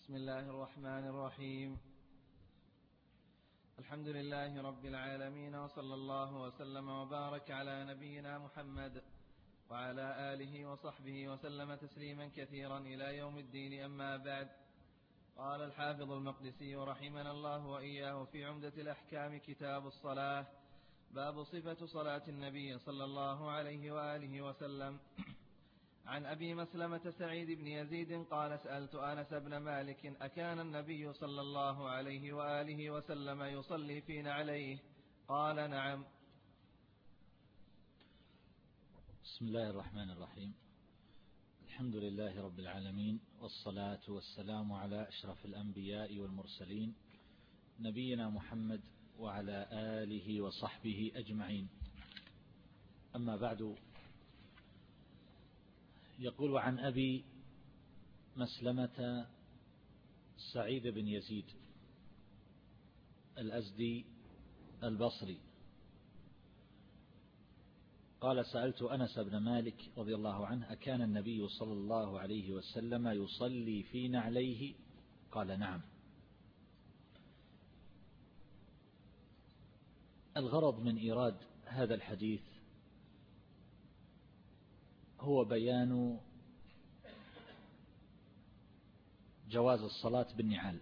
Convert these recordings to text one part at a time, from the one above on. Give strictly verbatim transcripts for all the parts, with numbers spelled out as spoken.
بسم الله الرحمن الرحيم. الحمد لله رب العالمين، وصلى الله وسلم وبارك على نبينا محمد وعلى آله وصحبه وسلم تسليما كثيرا إلى يوم الدين. أما بعد، قال الحافظ المقدسي رحمنا الله وإياه في عمدة الأحكام كتاب الصلاة، باب صفة صلاة النبي صلى الله عليه وآله وسلم. عن أبي مسلمة سعيد بن يزيد قال: سألت أنس بن مالك: أكان النبي صلى الله عليه وآله وسلم يصلي في نعليه؟ قال: نعم. بسم الله الرحمن الرحيم. الحمد لله رب العالمين، والصلاة والسلام على أشرف الأنبياء والمرسلين، نبينا محمد وعلى آله وصحبه أجمعين. أما بعد، يقول عن أبي مسلمة سعيد بن يزيد الأزدي البصري قال: سألت أنس بن مالك رضي الله عنه: أكان النبي صلى الله عليه وسلم يصلي في نعليه؟ قال: نعم. الغرض من إيراد هذا الحديث هو بيان جواز الصلاة بالنعال،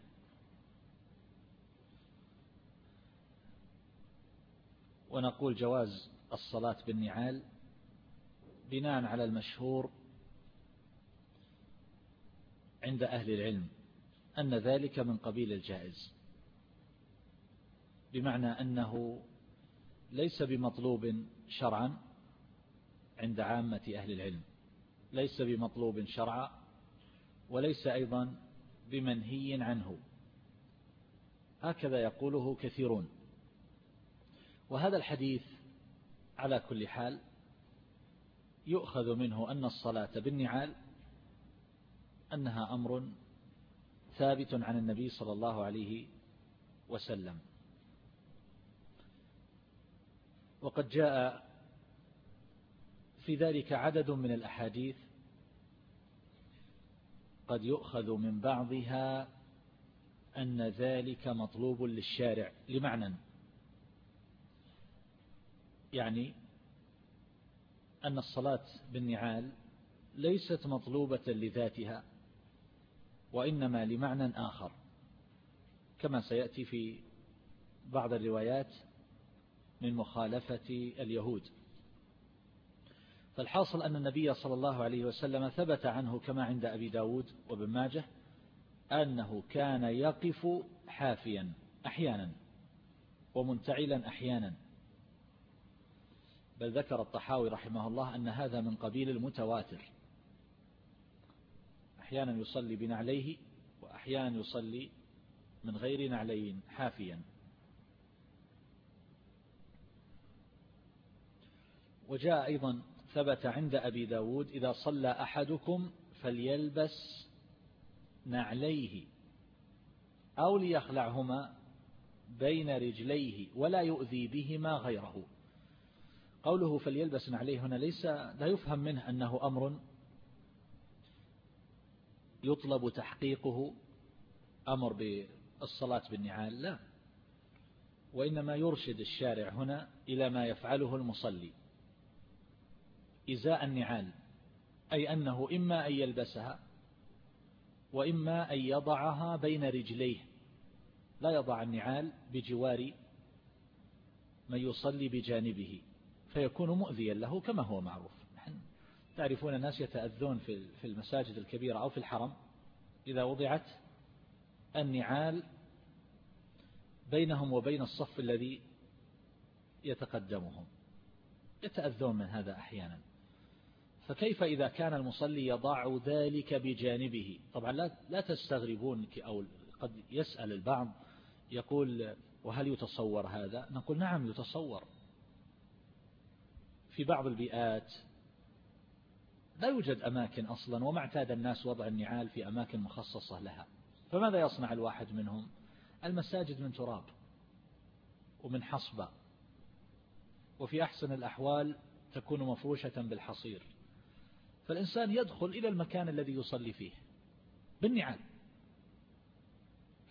ونقول جواز الصلاة بالنعال بناء على المشهور عند أهل العلم أن ذلك من قبيل الجائز، بمعنى أنه ليس بمطلوب شرعا عند عامة أهل العلم، ليس بمطلوب شرعا، وليس أيضا بمنهي عنه، هكذا يقوله كثيرون. وهذا الحديث على كل حال يؤخذ منه أن الصلاة بالنعال أنها أمر ثابت عن النبي صلى الله عليه وسلم. وقد جاء في ذلك عدد من الأحاديث قد يؤخذ من بعضها أن ذلك مطلوب للشارع لمعنى، يعني أن الصلاة بالنعال ليست مطلوبة لذاتها، وإنما لمعنى آخر، كما سيأتي في بعض الروايات من مخالفة اليهود. فالحاصل أن النبي صلى الله عليه وسلم ثبت عنه كما عند أبي داود وابن ماجه أنه كان يقف حافيا أحيانا ومنتعلا أحيانا، بل ذكر الطحاوي رحمه الله أن هذا من قبيل المتواتر، أحيانا يصلي بنعليه وأحيانا يصلي من غير نعلين حافيا. وجاء أيضا ثبت عند أبي داود: إذا صلى أحدكم فليلبس نعليه أو ليخلعهما بين رجليه ولا يؤذي بهما غيره. قوله فليلبس نعليه هنا ليس لا يفهم منه أنه أمر يطلب تحقيقه، أمر بالصلاة بالنعال، لا، وإنما يرشد الشارع هنا إلى ما يفعله المصلي إزاء النعال، أي أنه إما أن يلبسها وإما أن يضعها بين رجليه، لا يضع النعال بجوار من يصلي بجانبه فيكون مؤذيا له كما هو معروف. تعرفون الناس يتأذون في المساجد الكبيرة أو في الحرم إذا وضعت النعال بينهم وبين الصف الذي يتقدمهم، يتأذون من هذا أحيانا. فكيف إذا كان المصلي يضع ذلك بجانبه؟ طبعا لا, لا تستغربون، أو قد يسأل البعض يقول: وهل يتصور هذا؟ نقول: نعم يتصور. في بعض البيئات لا يوجد أماكن أصلا، وما اعتاد الناس وضع النعال في أماكن مخصصة لها، فماذا يصنع الواحد منهم؟ المساجد من تراب ومن حصبة، وفي أحسن الأحوال تكون مفروشة بالحصير، فالإنسان يدخل إلى المكان الذي يصلي فيه بالنعال،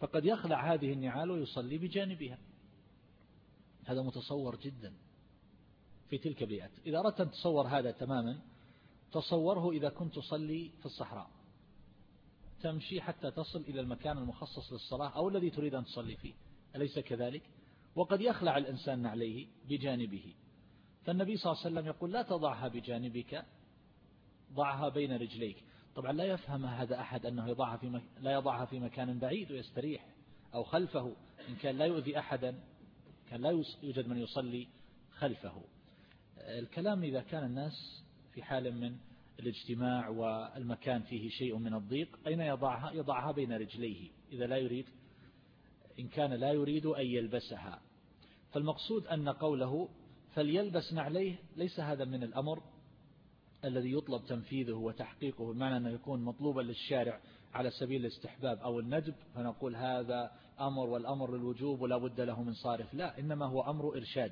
فقد يخلع هذه النعال ويصلي بجانبها. هذا متصور جدا في تلك البيئات. إذا أردت أن تصور هذا تماما تصوره إذا كنت تصلي في الصحراء، تمشي حتى تصل إلى المكان المخصص للصلاة أو الذي تريد أن تصلي فيه، أليس كذلك؟ وقد يخلع الإنسان نعليه بجانبه. فالنبي صلى الله عليه وسلم يقول لا تضعها بجانبك، ضعها بين رجليك. طبعا لا يفهم هذا أحد أنه يضعها في مك... لا يضعها في مكان بعيد ويستريح أو خلفه، إن كان لا يؤذي أحدا كان لا يوجد من يصلي خلفه. الكلام إذا كان الناس في حال من الاجتماع والمكان فيه شيء من الضيق، أين يضعها؟ يضعها بين رجليه إذا لا يريد، إن كان لا يريد أن يلبسها. فالمقصود أن قوله فليلبس نعليه ليس هذا من الأمر الذي يطلب تنفيذه وتحقيقه، بمعنى أنه يكون مطلوبا للشارع على سبيل الاستحباب أو الندب فنقول هذا أمر والأمر للوجوب ولا بد له من صارف، لا، إنما هو أمر إرشاد،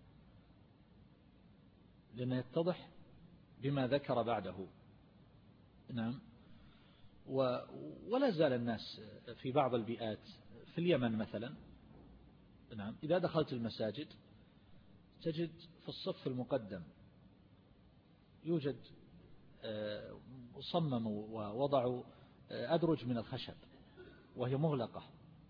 لأنه يتضح بما ذكر بعده. نعم. ولا زال الناس في بعض البيئات في اليمن مثلا، نعم، إذا دخلت المساجد تجد في الصف المقدم يوجد صمموا ووضعوا أدرج من الخشب وهي مغلقة،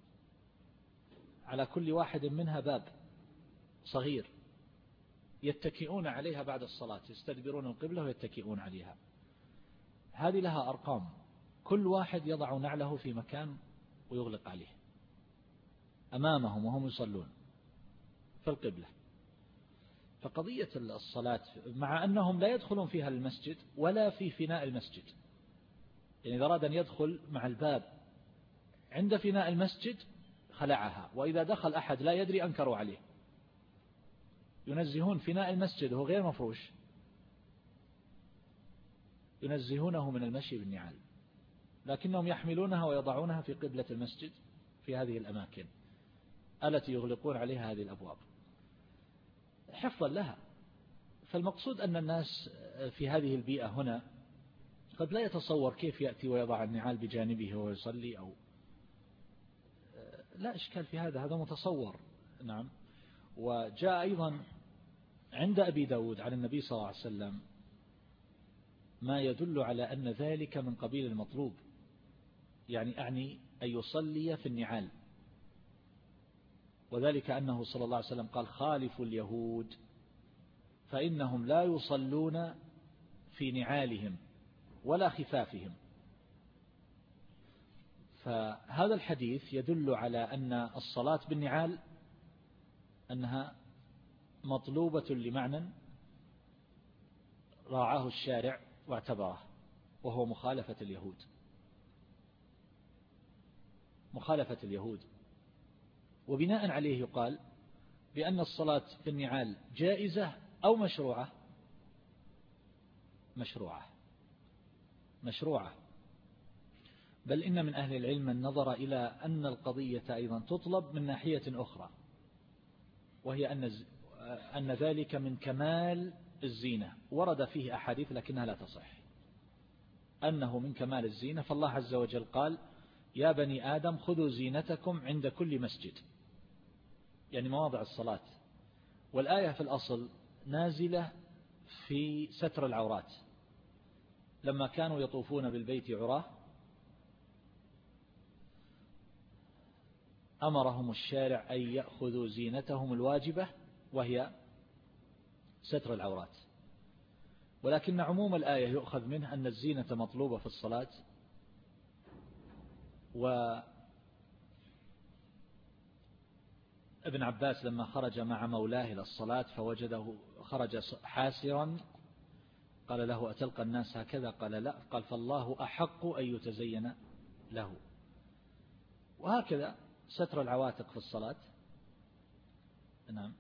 على كل واحد منها باب صغير يتكئون عليها بعد الصلاة، يستدبرون القبلة ويتكئون عليها. هذه لها أرقام، كل واحد يضع نعله في مكان ويغلق عليه أمامهم وهم يصلون في القبلة. فقضية الصلاة مع أنهم لا يدخلون فيها المسجد ولا في فناء المسجد، يعني إذا أراد أن يدخل مع الباب عند فناء المسجد خلعها، وإذا دخل أحد لا يدري أنكروا عليه. ينزهون فناء المسجد وهو غير مفروش، ينزهونه من المشي بالنعال، لكنهم يحملونها ويضعونها في قبلة المسجد في هذه الأماكن التي يغلقون عليها هذه الأبواب حفظا لها. فالمقصود أن الناس في هذه البيئة هنا قد لا يتصور كيف يأتي ويضع النعال بجانبه ويصلي، أو لا إشكال في هذا، هذا متصور. نعم. وجاء أيضا عند أبي داود عن النبي صلى الله عليه وسلم ما يدل على أن ذلك من قبيل المطلوب، يعني أعني أن يصلي في النعال، وذلك أنه صلى الله عليه وسلم قال خالفوا اليهود فإنهم لا يصلون في نعالهم ولا خفافهم. فهذا الحديث يدل على أن الصلاة بالنعال أنها مطلوبة لمعنى راعاه الشارع واعتبره، وهو مخالفة اليهود، مخالفة اليهود. وبناء عليه يقال بأن الصلاة في النعال جائزة أو مشروعة، مشروعة مشروعة بل إن من أهل العلم النظر إلى أن القضية أيضا تطلب من ناحية أخرى، وهي أن أن ذلك من كمال الزينة. ورد فيه أحاديث لكنها لا تصح أنه من كمال الزينة، فالله عز وجل قال يا بني آدم خذوا زينتكم عند كل مسجد، يعني مواضع الصلاة. والآية في الأصل نازلة في ستر العورات، لما كانوا يطوفون بالبيت عراه أمرهم الشارع أن يأخذوا زينتهم الواجبة وهي ستر العورات. ولكن عموم الآية يؤخذ منه أن الزينة مطلوبة في الصلاة. وابن عباس لما خرج مع مولاه إلى الصلاة فوجده خرج حاسرا قال له أتلقى الناس هكذا؟ قال لا. قال فالله أحق أن يتزين له. وهكذا ستر العواتق في الصلاة نعم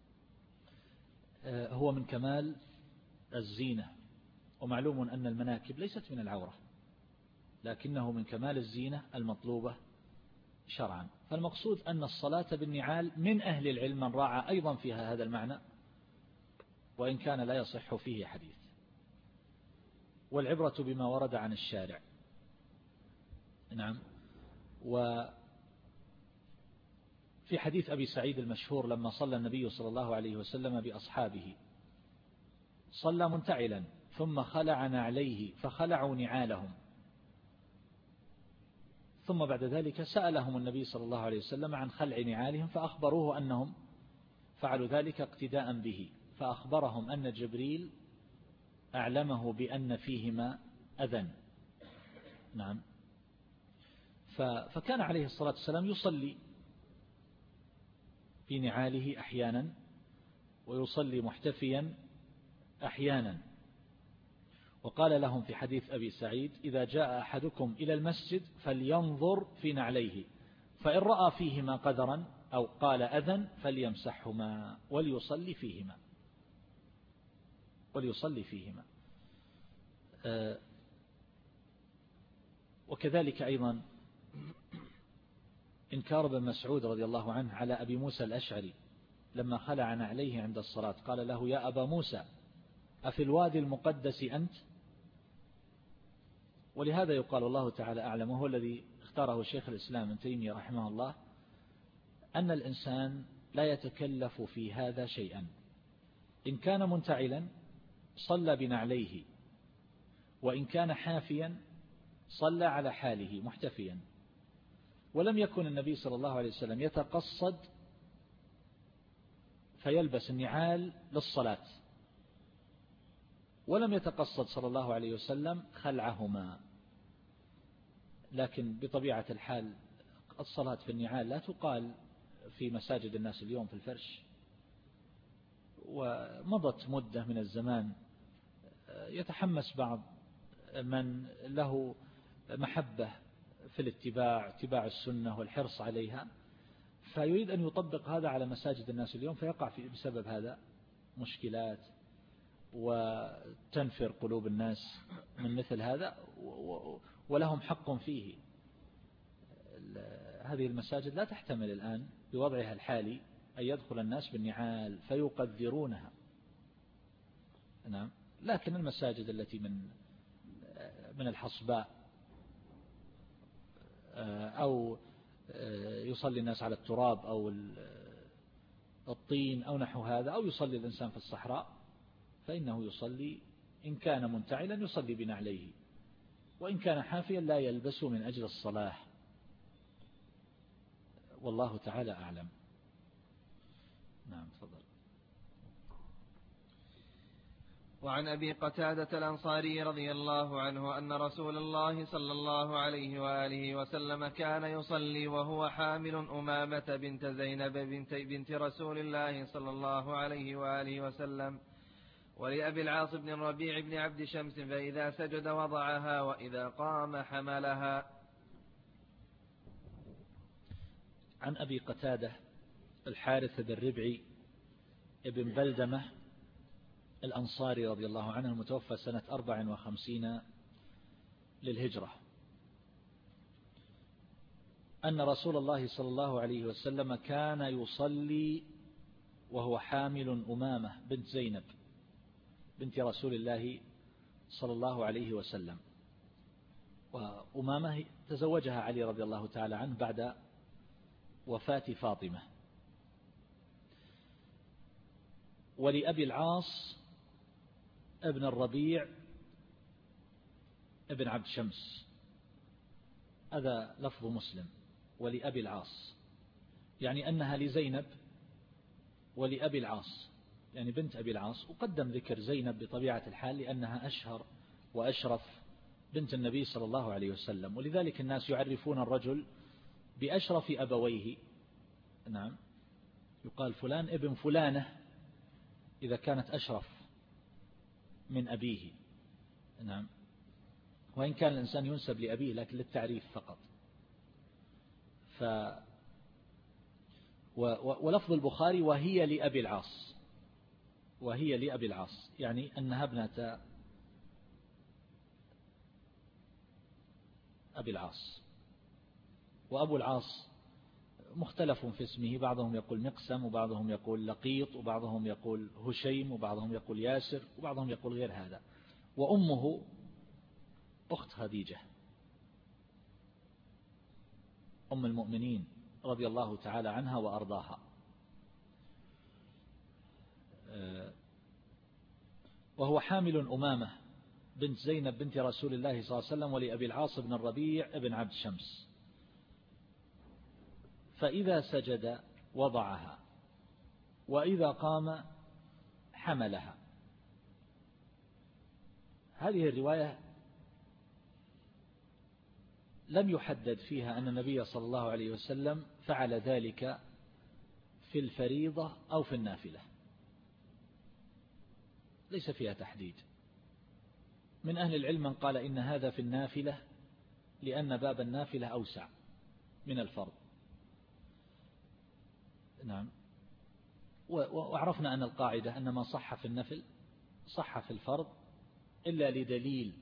هو من كمال الزينة. ومعلوم أن المناكب ليست من العورة، لكنه من كمال الزينة المطلوبة شرعا. فالمقصود أن الصلاة بالنعال من أهل العلم من راعى أيضا فيها هذا المعنى، وإن كان لا يصح فيه حديث. والعبرة بما ورد عن الشارع. نعم. في حديث أبي سعيد المشهور لما صلى النبي صلى الله عليه وسلم بأصحابه صلى منتعلا ثم خلع نعليه فخلعوا نعالهم، ثم بعد ذلك سألهم النبي صلى الله عليه وسلم عن خلع نعالهم فأخبروه أنهم فعلوا ذلك اقتداء به، فأخبرهم أن جبريل أعلمه بأن فيهما أذى. نعم. فكان عليه الصلاة والسلام يصلي في نعاله أحيانا ويصلي محتفيا أحيانا. وقال لهم في حديث أبي سعيد: إذا جاء أحدكم إلى المسجد فلينظر في نعليه فإن رأى فيهما قذرا أو قال أذى فليمسحهما وليصلي فيهما وليصلي فيهما. وكذلك أيضا إنكار ابن مسعود رضي الله عنه على أبي موسى الأشعري لما خلع نعليه عند الصلاة، قال له: يا أبا موسى أفي الوادي المقدس أنت؟ ولهذا يقال الله تعالى أعلم، وهو الذي اختاره شيخ الإسلام ابن تيمية رحمه الله، أن الإنسان لا يتكلف في هذا شيئا. إن كان منتعلا صلى بنعليه، وإن كان حافيا صلى على حاله محتفيا. ولم يكن النبي صلى الله عليه وسلم يتقصد فيلبس النعال للصلاة، ولم يتقصد صلى الله عليه وسلم خلعهما. لكن بطبيعة الحال الصلاة في النعال لا تقال في مساجد الناس اليوم في الفرش، ومضت مدة من الزمان يتحمس بعض من له محبة في الاتباع اتباع السنة والحرص عليها، فيريد أن يطبق هذا على مساجد الناس اليوم، فيقع في بسبب هذا مشكلات وتنفر قلوب الناس من مثل هذا، ولهم حق فيه. هذه المساجد لا تحتمل الآن بوضعها الحالي أن يدخل الناس بالنعال فيقذرونها. نعم. لكن المساجد التي من من الحصباء أو يصلي الناس على التراب أو الطين أو نحو هذا، أو يصلي الإنسان في الصحراء، فإنه يصلي إن كان منتعلا يصلي بنعليه، وإن كان حافيا لا يلبسه من أجل الصلاة. والله تعالى أعلم. نعم تفضل. وعن أبي قتادة الأنصاري رضي الله عنه أن رسول الله صلى الله عليه وآله وسلم كان يصلي وهو حامل أمامة بنت زينب بنت, بنت رسول الله صلى الله عليه وآله وسلم، ولأبي العاص بن الربيع بن عبد شمس، فإذا سجد وضعها وإذا قام حملها. عن أبي قتادة الحارث بن ربعي ابن بلدمة الأنصاري رضي الله عنه المتوفى سنة أربع وخمسين للهجرة، أن رسول الله صلى الله عليه وسلم كان يصلي وهو حامل أمامة بنت زينب بنت رسول الله صلى الله عليه وسلم. وأمامة تزوجها علي رضي الله تعالى عنه بعد وفاة فاطمة. ولأبي العاص ابن الربيع ابن عبد شمس، هذا لفظ مسلم، ولأبي العاص يعني أنها لزينب ولأبي العاص يعني بنت أبي العاص. وقدم ذكر زينب بطبيعة الحال لأنها أشهر وأشرف بنت النبي صلى الله عليه وسلم، ولذلك الناس يعرفون الرجل بأشرف أبويه. نعم، يقال فلان ابن فلانة إذا كانت أشرف من أبيه. نعم، وإن كان الإنسان ينسب لأبيه لكن للتعريف فقط. ف ولفظ البخاري وهي لأبي العاص، وهي لأبي العاص يعني أنها ابنة أبي العاص. وأبو العاص مختلف في اسمه، بعضهم يقول مقسم وبعضهم يقول لقيط وبعضهم يقول هشيم وبعضهم يقول ياسر وبعضهم يقول غير هذا. وأمه أخت خديجة أم المؤمنين رضي الله تعالى عنها وأرضاها. وهو حامل أمامة بنت زينب بنت رسول الله صلى الله عليه وسلم ولأبي العاص بن الربيع بن عبد شمس، فإذا سجد وضعها وإذا قام حملها. هذه الرواية لم يحدد فيها أن النبي صلى الله عليه وسلم فعل ذلك في الفريضة أو في النافلة، ليس فيها تحديد. من أهل العلم من قال إن هذا في النافلة لأن باب النافلة أوسع من الفرض. نعم. وعرفنا أن القاعدة أن ما صح في النفل صح في الفرض إلا لدليل،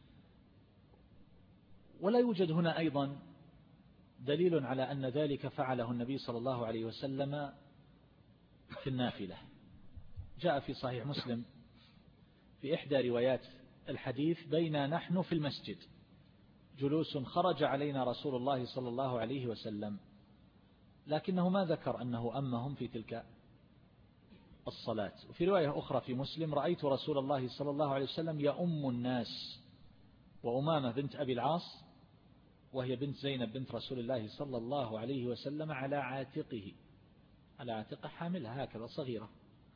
ولا يوجد هنا أيضا دليل على أن ذلك فعله النبي صلى الله عليه وسلم في النافلة. جاء في صحيح مسلم في إحدى روايات الحديث: بينا نحن في المسجد جلوس خرج علينا رسول الله صلى الله عليه وسلم، لكنه ما ذكر أنه أمهم في تلك الصلاة. وفي رواية أخرى في مسلم: رأيت رسول الله صلى الله عليه وسلم يؤم الناس، وأمامة بنت أبي العاص وهي بنت زينب بنت رسول الله صلى الله عليه وسلم على عاتقه، على عاتقه حاملها هكذا صغيرة.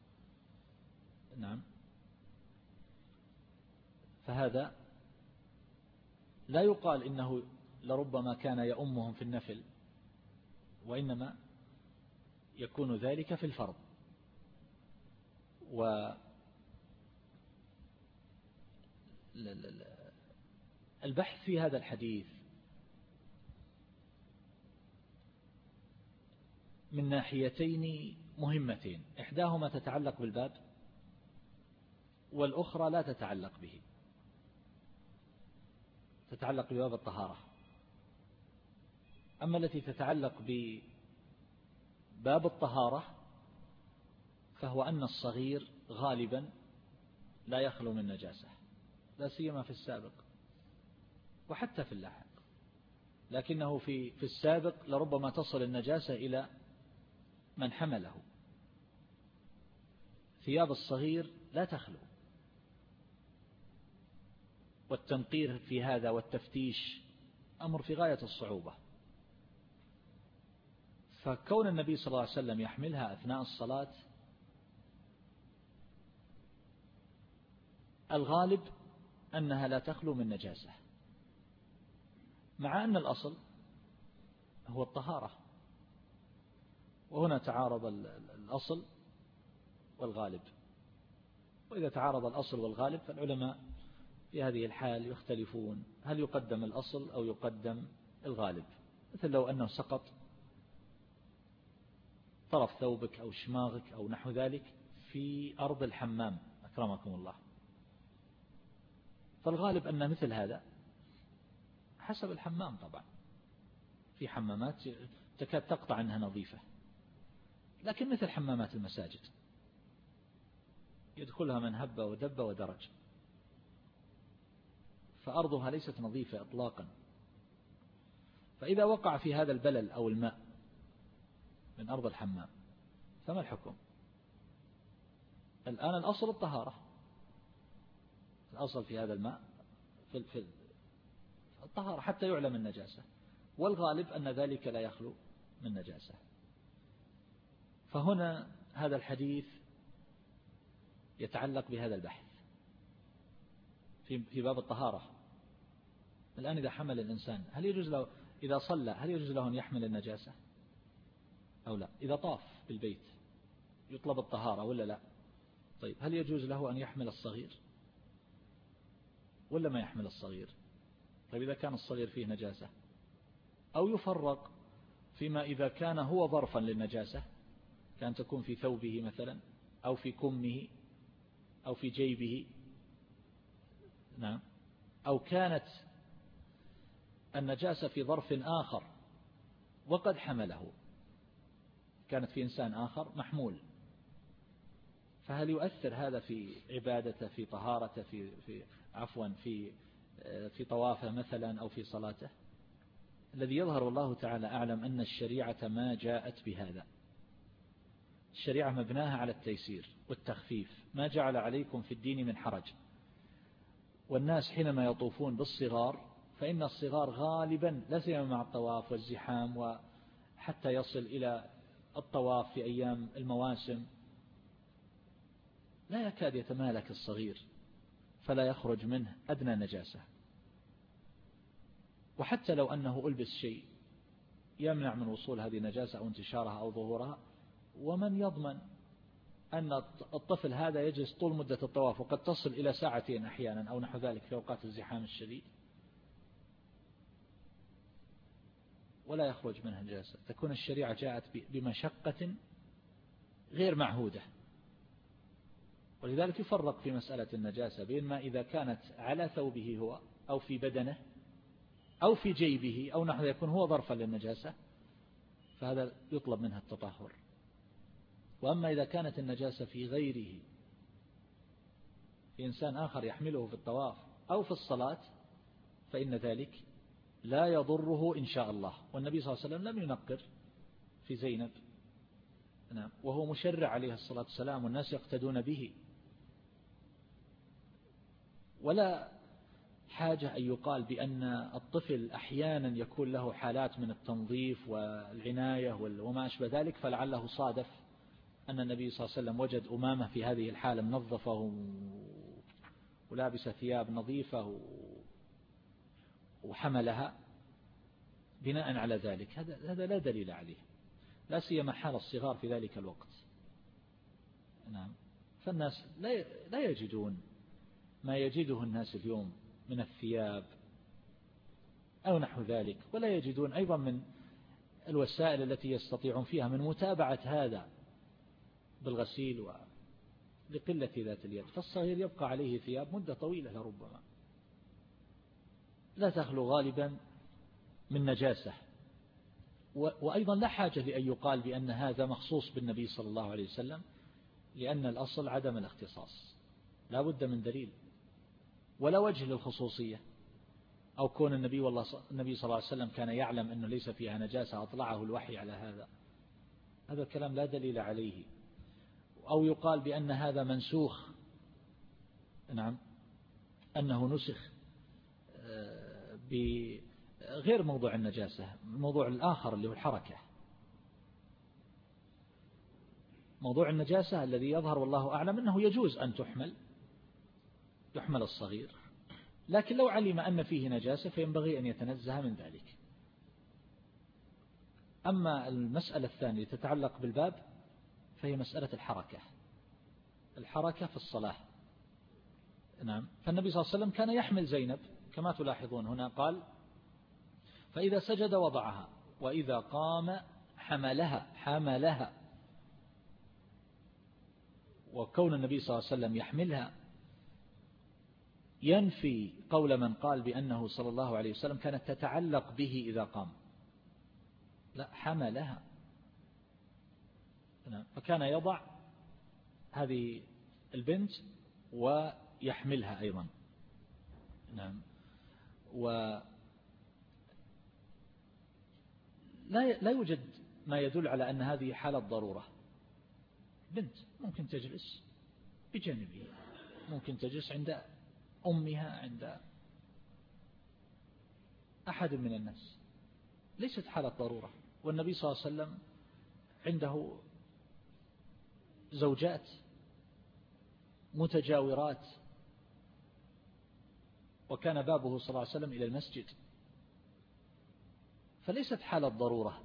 نعم. فهذا لا يقال إنه لربما كان يؤمهم في النفل، وإنما يكون ذلك في الفرض. والبحث في هذا الحديث من ناحيتين مهمتين، إحداهما تتعلق بالباب والأخرى لا تتعلق به، تتعلق بباب الطهارة. أما التي تتعلق بباب الطهارة فهو أن الصغير غالبا لا يخلو من نجاسة، لا سيما في السابق وحتى في اللاحق، لكنه في في السابق لربما تصل النجاسة إلى من حمله. ثياب الصغير لا تخلو، والتنقير في هذا والتفتيش أمر في غاية الصعوبة. فكون النبي صلى الله عليه وسلم يحملها أثناء الصلاة الغالب أنها لا تخلو من نجاسة، مع أن الأصل هو الطهارة. وهنا تعارض الأصل والغالب، وإذا تعارض الأصل والغالب فالعلماء في هذه الحال يختلفون هل يقدم الأصل أو يقدم الغالب. مثل لو أنه سقط طرف ثوبك أو شماغك أو نحو ذلك في أرض الحمام أكرمكم الله، فالغالب أن مثل هذا حسب الحمام طبعا، في حمامات تكاد تقطع أنها نظيفة، لكن مثل حمامات المساجد يدخلها من هب ودب ودرج، فأرضها ليست نظيفة إطلاقا. فإذا وقع في هذا البلل أو الماء من أرض الحمام فما الحكم؟ الآن الأصل الطهارة، الأصل في هذا الماء في الطهارة حتى يعلم النجاسة، والغالب أن ذلك لا يخلو من نجاسة. فهنا هذا الحديث يتعلق بهذا البحث في باب الطهارة. الآن إذا حمل الإنسان هل يجوز له إذا صلى هل يجوز له أن يحمل النجاسة أو لا؟ إذا طاف بالبيت يطلب الطهارة ولا لا؟ طيب هل يجوز له أن يحمل الصغير ولا ما يحمل الصغير؟ طيب إذا كان الصغير فيه نجاسة، أو يفرق فيما إذا كان هو ظرفا للنجاسة، كان تكون في ثوبه مثلا أو في كمه أو في جيبه، نعم، أو كانت النجاسة في ظرف آخر وقد حمله، كانت في إنسان آخر محمول، فهل يؤثر هذا في عبادته في طهارته في في عفوا في في طوافه مثلا أو في صلاته؟ الذي يظهر والله تعالى أعلم أن الشريعة ما جاءت بهذا. الشريعة مبناها على التيسير والتخفيف، ما جعل عليكم في الدين من حرج. والناس حينما يطوفون بالصغار فإن الصغار غالبا لا سيما مع الطواف والزحام وحتى يصل إلى الطواف في أيام المواسم لا يكاد يتمالك الصغير فلا يخرج منه أدنى نجاسة. وحتى لو أنه ألبس شيء يمنع من وصول هذه النجاسة أو انتشارها أو ظهورها، ومن يضمن أن الطفل هذا يجلس طول مدة الطواف وقد تصل إلى ساعتين أحيانا أو نحو ذلك في أوقات الزحام الشديد ولا يخرج منها نجاسة. تكون الشريعة جاءت بمشقة غير معهودة. ولذلك يفرق في مسألة النجاسة بين ما إذا كانت على ثوبه هو أو في بدنه أو في جيبه أو نحو يكون هو ظرفا للنجاسة فهذا يطلب منها التطهر. وأما إذا كانت النجاسة في غيره في إنسان آخر يحمله في الطواف أو في الصلاة فإن ذلك لا يضره إن شاء الله. والنبي صلى الله عليه وسلم لم ينقر في زينب نعم وهو مشرع عليه الصلاة والسلام والناس يقتدون به. ولا حاجة أن يقال بأن الطفل أحيانا يكون له حالات من التنظيف والعناية وما أشبه ذلك فلعله صادف أن النبي صلى الله عليه وسلم وجد أمامه في هذه الحالة منظفة ولابس ثياب نظيفة وحملها بناء على ذلك. هذا هذا لا دليل عليه، لا سيما حال الصغار في ذلك الوقت. نعم فالناس لا لا يجدون ما يجده الناس اليوم من الثياب أو نحو ذلك، ولا يجدون أيضا من الوسائل التي يستطيعون فيها من متابعة هذا بالغسيل ولقلة ذات اليد. فالصغير يبقى عليه ثياب مدة طويلة لربما لا تخلو غالبا من نجاسة. وأيضا لا حاجة لأن يقال بأن هذا مخصوص بالنبي صلى الله عليه وسلم، لأن الأصل عدم الاختصاص، لا بد من دليل ولا وجه للخصوصية. أو كون النبي والله النبي صلى الله عليه وسلم كان يعلم أنه ليس فيها نجاسة أطلعه الوحي على هذا، هذا الكلام لا دليل عليه. أو يقال بأن هذا منسوخ، نعم أنه نسخ بغير موضوع النجاسة، الموضوع الآخر اللي هو الحركة. موضوع النجاسة الذي يظهر والله أعلم أنه يجوز أن تحمل يحمل الصغير، لكن لو علم أن فيه نجاسة فينبغي أن يتنزه من ذلك. أما المسألة الثانية تتعلق بالباب فهي مسألة الحركة الحركة في الصلاة. نعم فالنبي صلى الله عليه وسلم كان يحمل زينب كما تلاحظون هنا، قال فإذا سجد وضعها وإذا قام حملها حملها. وكون النبي صلى الله عليه وسلم يحملها ينفي قول من قال بأنه صلى الله عليه وسلم كانت تتعلق به إذا قام، لا حملها. فكان يضع هذه البنت ويحملها أيضا. نعم ولا لا يوجد ما يدل على أن هذه حالة ضرورة. بنت ممكن تجلس بجانبه، ممكن تجلس عند أمها، عند أحد من الناس، ليست حالة ضرورة. والنبي صلى الله عليه وسلم عنده زوجات متجاورات وكان بابه صلى الله عليه وسلم إلى المسجد، فليست حالة ضرورة.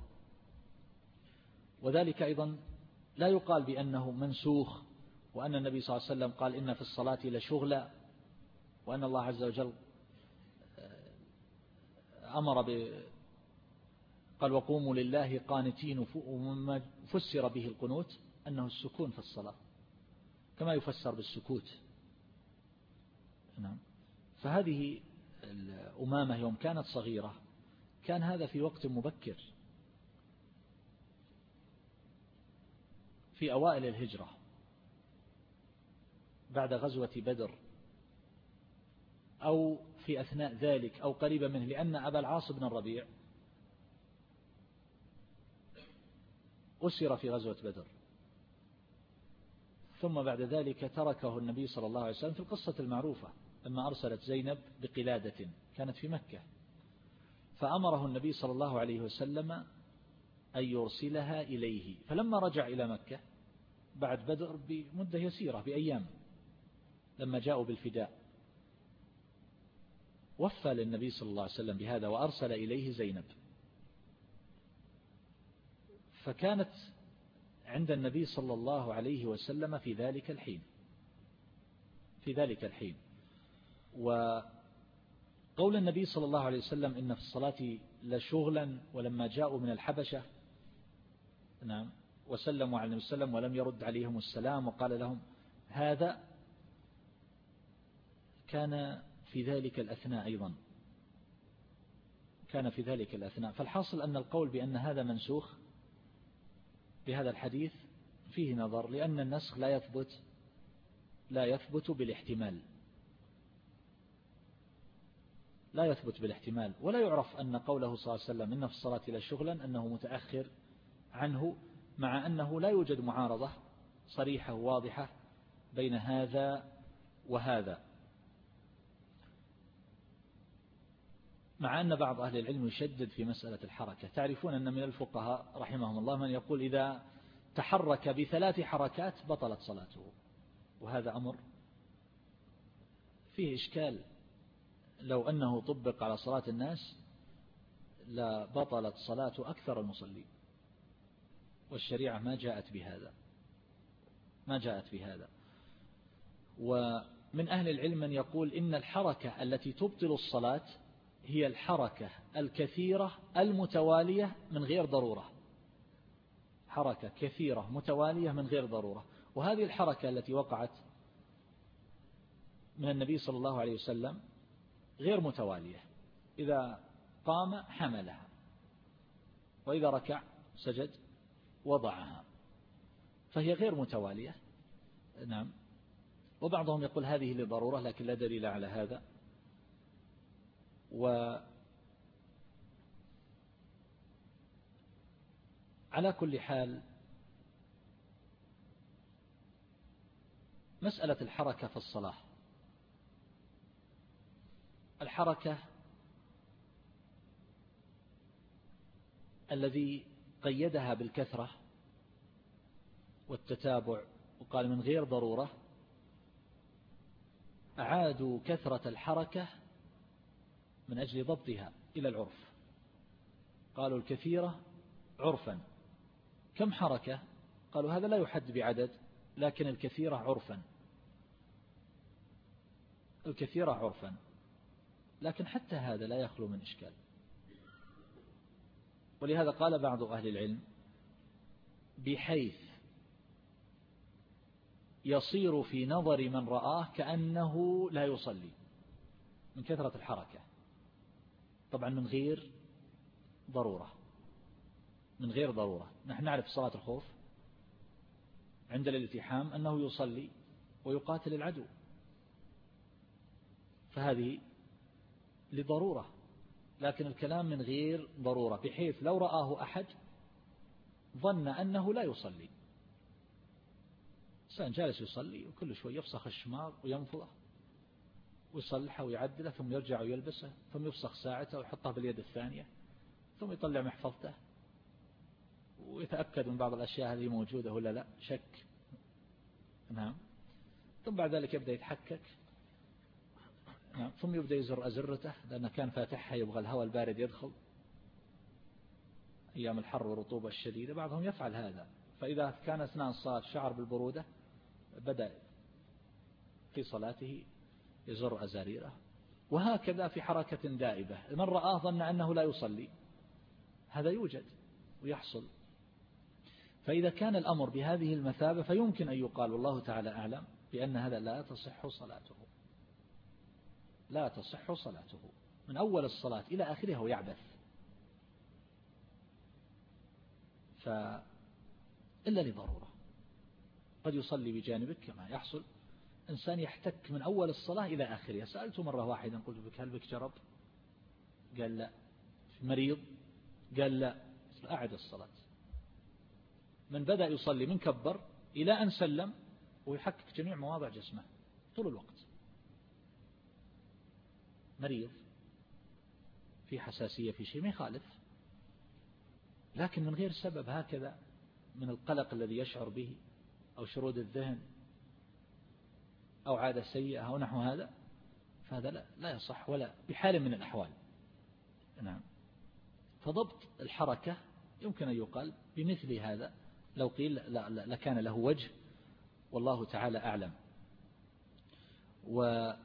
وذلك أيضا لا يقال بأنه منسوخ وأن النبي صلى الله عليه وسلم قال إن في الصلاة لشغلا، وأن الله عز وجل أمر ب قال وقوموا لله قانتين، ومما فسر به القنوت أنه السكون في الصلاة كما يفسر بالسكوت. نعم فهذه الأمامة يوم كانت صغيرة كان هذا في وقت مبكر في أوائل الهجرة بعد غزوة بدر أو في أثناء ذلك أو قريبا منه، لأن أبا العاص بن الربيع أسر في غزوة بدر، ثم بعد ذلك تركه النبي صلى الله عليه وسلم في القصة المعروفة لما أرسلت زينب بقلادة كانت في مكة، فأمره النبي صلى الله عليه وسلم أن يرسلها إليه. فلما رجع إلى مكة بعد بدر بمدة يسيرة بأيام لما جاءوا بالفداء وفى للنبي صلى الله عليه وسلم بهذا وأرسل إليه زينب، فكانت عند النبي صلى الله عليه وسلم في ذلك الحين في ذلك الحين وقول النبي صلى الله عليه وسلم إن في الصلاة لشغلا ولما جاءوا من الحبشة نعم وسلموا على النبي صلى الله عليه وسلم ولم يرد عليهم السلام وقال لهم هذا كان في ذلك الأثناء أيضا كان في ذلك الأثناء. فالحاصل أن القول بأن هذا منسوخ بهذا الحديث فيه نظر، لأن النسخ لا يثبت لا يثبت بالاحتمال لا يثبت بالاحتمال ولا يعرف أن قوله صلى الله عليه وسلم إن في الصلاة لشغلا أنه متأخر عنه، مع أنه لا يوجد معارضة صريحة واضحة بين هذا وهذا، مع أن بعض أهل العلم يشدد في مسألة الحركة. تعرفون أن من الفقهاء رحمهم الله من يقول إذا تحرك بثلاث حركات بطلت صلاته، وهذا أمر فيه إشكال، لو أنه طبق على صلاة الناس لبطلت صلاة أكثر المصلين، والشريعة ما جاءت بهذا ما جاءت بهذا. ومن أهل العلم من يقول إن الحركة التي تبطل الصلاة هي الحركة الكثيرة المتوالية من غير ضرورة، حركة كثيرة متوالية من غير ضرورة. وهذه الحركة التي وقعت من النبي صلى الله عليه وسلم غير متوالية، إذا قام حملها وإذا ركع سجد وضعها، فهي غير متوالية. نعم. وبعضهم يقول هذه لضرورة لكن لا دليل على هذا. وعلى كل حال مسألة الحركة في الصلاة، الحركة الذي قيدها بالكثرة والتتابع وقال من غير ضرورة، أعادوا كثرة الحركة من أجل ضبطها إلى العرف، قالوا الكثيرة عرفا. كم حركة؟ قالوا هذا لا يحد بعدد، لكن الكثيرة عرفا الكثيرة عرفا لكن حتى هذا لا يخلو من إشكال. ولهذا قال بعض أهل العلم بحيث يصير في نظر من رآه كأنه لا يصلي من كثرة الحركة، طبعا من غير ضرورة من غير ضرورة. نحن نعرف صلاة الخوف عند الالتحام أنه يصلي ويقاتل العدو، فهذه لضرورة، لكن الكلام من غير ضرورة بحيث لو رآه أحد ظن أنه لا يصلي. إنسان جالس يصلي وكل شوي يفسخ الشماغ وينفضه ويصلحه ويعدله ثم يرجع ويلبسه ثم يفسخ ساعته ويحطها باليد الثانية ثم يطلع محفظته ويتأكد من بعض الأشياء هذه موجودة ولا لا، شك. نعم. ثم بعد ذلك يبدأ يتحكك. نعم. ثم يبدأ يزر أزرته لأنه كان فاتحها يبغى الهواء البارد يدخل أيام الحر والرطوبة الشديدة. بعضهم يفعل هذا، فإذا كان أثناء الصلاة شعر بالبرودة بدأ في صلاته يزر أزاريره. وهكذا في حركة دائبة، من رآه ظن أنه لا يصلي، هذا يوجد ويحصل. فإذا كان الأمر بهذه المثابة فيمكن أن يقال والله تعالى أعلم بأن هذا لا تصح صلاته لا تصح صلاته من أول الصلاة إلى آخرها ويعبث. فإلا لضرورة قد يصلي بجانبك كما يحصل إنسان يحتك من أول الصلاة إلى آخرها. سألت مرة واحدا قلت بك هل بك جرب؟ قال لا. مريض؟ قال لا. أعد الصلاة من بدأ يصلي من كبر إلى أن سلم ويحكك جميع مواضع جسمه طول الوقت. مريض في حساسية في شيء ما يخالف، لكن من غير سبب هكذا من القلق الذي يشعر به أو شرود الذهن أو عادة سيئة أو نحو هذا، فهذا لا, لا يصح ولا بحال من الأحوال. نعم. فضبط الحركة يمكن أن يقال بمثل هذا، لو قيل لكان له وجه، والله تعالى أعلم. وأما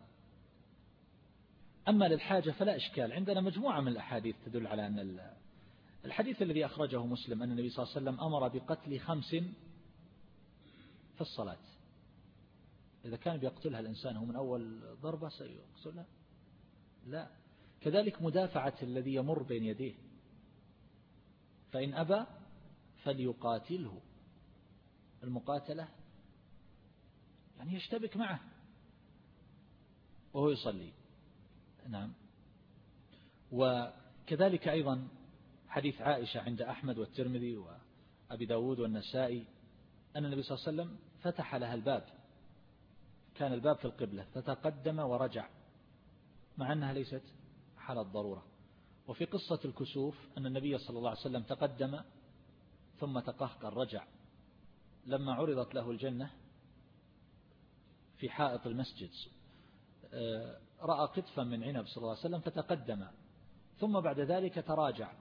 للحاجة فلا إشكال، عندنا مجموعة من الأحاديث تدل على أن الحديث الذي أخرجه مسلم أن النبي صلى الله عليه وسلم أمر بقتل خمس في الصلاة، إذا كان بيقتلها الإنسان هو من أول ضربة سيقتلها؟ لا. كذلك مدافعة الذي يمر بين يديه، فإن أبى فليقاتله. المقاتلة يعني يشتبك معه وهو يصلي. نعم. وكذلك أيضا حديث عائشة عند أحمد والترمذي وأبي داود والنسائي أن النبي صلى الله عليه وسلم فتح لها الباب، كان الباب في القبلة فتقدم ورجع مع أنها ليست حالة ضرورة. وفي قصة الكسوف أن النبي صلى الله عليه وسلم تقدم ثم تقهقر رجع، لما عرضت له الجنة في حائط المسجد رأى قطفا من عنب صلى الله عليه وسلم فتقدم، ثم بعد ذلك تراجع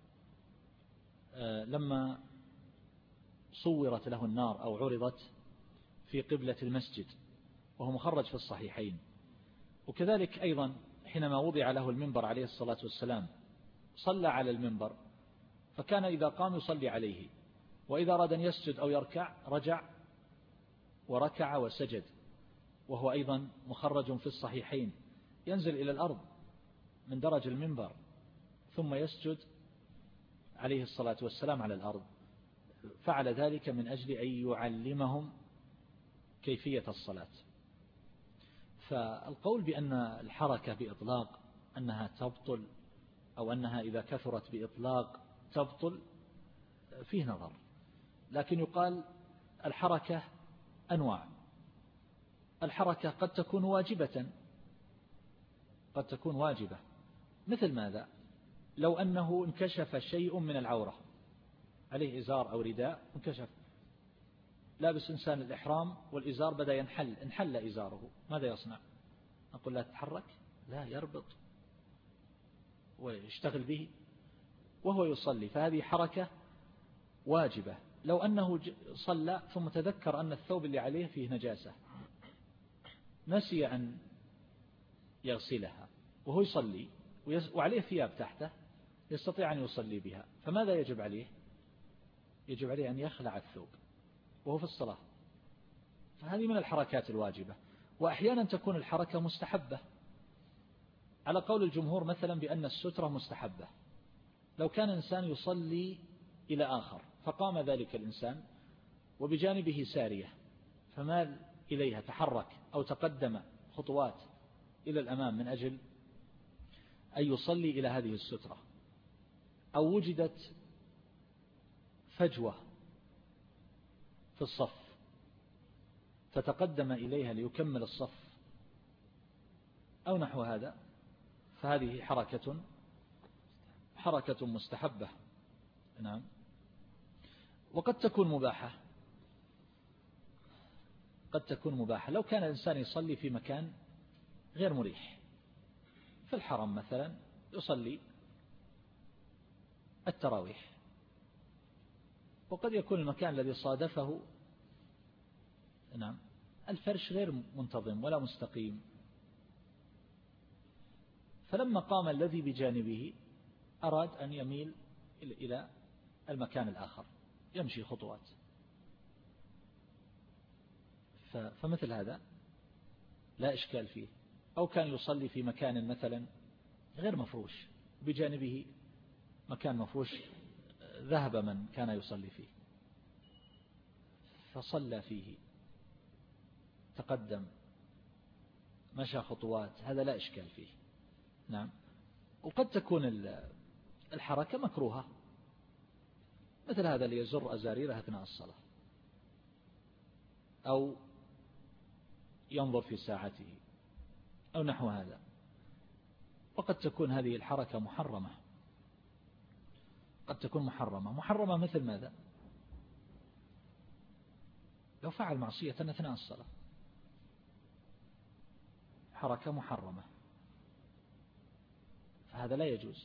لما صورت له النار أو عرضت في قبلة المسجد، وهو مخرج في الصحيحين. وكذلك أيضا حينما وضع له المنبر عليه الصلاة والسلام صلى على المنبر، فكان إذا قام يصلي عليه، وإذا أراد أن يسجد أو يركع رجع وركع وسجد، وهو أيضا مخرج في الصحيحين، ينزل إلى الأرض من درج المنبر ثم يسجد عليه الصلاة والسلام على الأرض. فعل ذلك من أجل أن يعلمهم كيفية الصلاة. فالقول بأن الحركة بإطلاق أنها تبطل أو أنها إذا كثرت بإطلاق تبطل فيه نظر، لكن يقال الحركة أنواع. الحركة قد تكون واجبة، قد تكون واجبة، مثل ماذا؟ لو أنه انكشف شيء من العورة، عليه إزار أو رداء انكشف، لابس إنسان الإحرام والإزار بدأ ينحل، انحل إزاره، ماذا يصنع؟ نقول لا تتحرك؟ لا، يربط ويشتغل به وهو يصلي، فهذه حركة واجبة. لو أنه صلى ثم تذكر أن الثوب اللي عليه فيه نجاسة، نسي أن يغسلها وهو يصلي وعليه ثياب تحته يستطيع أن يصلي بها، فماذا يجب عليه؟ يجب عليه أن يخلع الثوب وهو في الصلاة. فهذه من الحركات الواجبة. وأحيانا تكون الحركة مستحبة، على قول الجمهور مثلا بأن السترة مستحبة. لو كان إنسان يصلي إلى آخر فقام ذلك الإنسان وبجانبه سارية فمال إليها، تحرك أو تقدم خطوات إلى الأمام من أجل أن يصلي إلى هذه السترة، أو وجدت فجوة في الصف فتقدم إليها ليكمل الصف أو نحو هذا، فهذه حركة حركة مستحبة. نعم. وقد تكون مباحة، قد تكون مباحة لو كان الإنسان يصلي في مكان غير مريح، في الحرم مثلا يصلي التراويح، وقد يكون المكان الذي صادفه نعم الفرش غير منتظم ولا مستقيم، فلما قام الذي بجانبه أراد أن يميل إلى المكان الآخر يمشي خطوات، فمثل هذا لا إشكال فيه. أو كان يصلي في مكان مثلا غير مفروش بجانبه مكان مفروش ذهب من كان يصلي فيه فصلى فيه، تقدم مشى خطوات، هذا لا إشكال فيه. نعم. وقد تكون الحركة مكروهة، مثل هذا اللي يزر أزاريره أثناء الصلاة أو ينظر في ساعته أو نحو هذا. وقد تكون هذه الحركة محرمة، قد تكون محرمة. محرمة مثل ماذا؟ لو فعل معصية أثناء الصلاة، حركة محرمة، فهذا لا يجوز.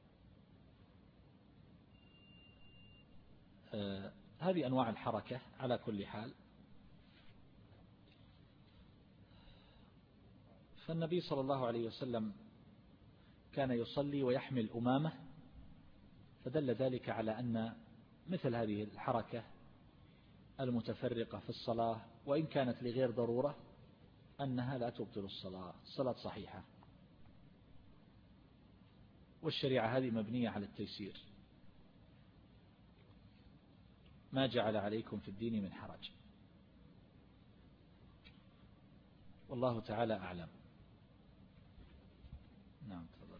آه هذه أنواع الحركة على كل حال. فالنبي صلى الله عليه وسلم كان يصلي ويحمل أمامه، فدل ذلك على أن مثل هذه الحركة المتفرقة في الصلاة وإن كانت لغير ضرورة أنها لا تبطل الصلاة، الصلاة صحيحة. والشريعة هذه مبنية على التيسير، ما جعل عليكم في الدين من حرج. والله تعالى أعلم. نعم تفضل.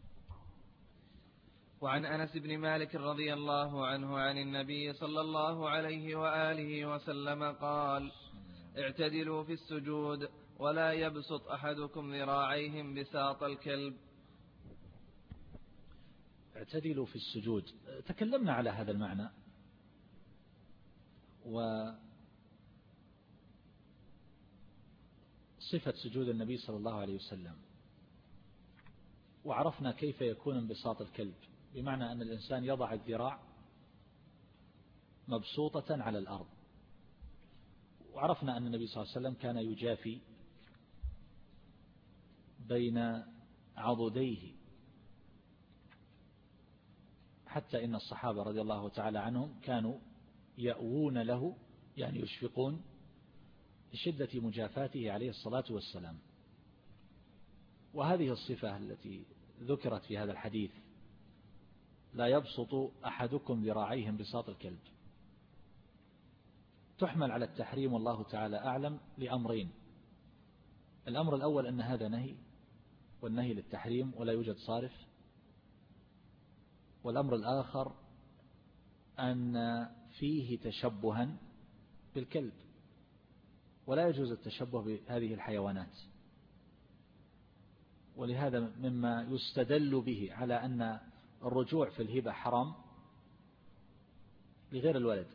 وعن أنس بن مالك رضي الله عنه عن النبي صلى الله عليه وآله وسلم قال: اعتدلوا في السجود ولا يبسط أحدكم ذراعيهم بساط الكلب. اعتدلوا في السجود، تكلمنا على هذا المعنى، وصفة سجود النبي صلى الله عليه وسلم، وعرفنا كيف يكون انبساط الكلب، بمعنى أن الإنسان يضع الذراع مبسوطة على الأرض. وعرفنا أن النبي صلى الله عليه وسلم كان يجافي بين عضديه، حتى إن الصحابة رضي الله تعالى عنهم كانوا يأوون له، يعني يشفقون لشدة مجافاته عليه الصلاة والسلام. وهذه الصفة التي ذكرت في هذا الحديث، لا يبسط أحدكم ذراعيه انبساط الكلب، تحمل على التحريم والله تعالى أعلم لأمرين. الأمر الأول أن هذا نهي، والنهي للتحريم ولا يوجد صارف. والأمر الآخر أن فيه تشبها بالكلب، ولا يجوز التشبه بهذه الحيوانات. ولهذا مما يستدل به على أن الرجوع في الهبة حرام لغير الولد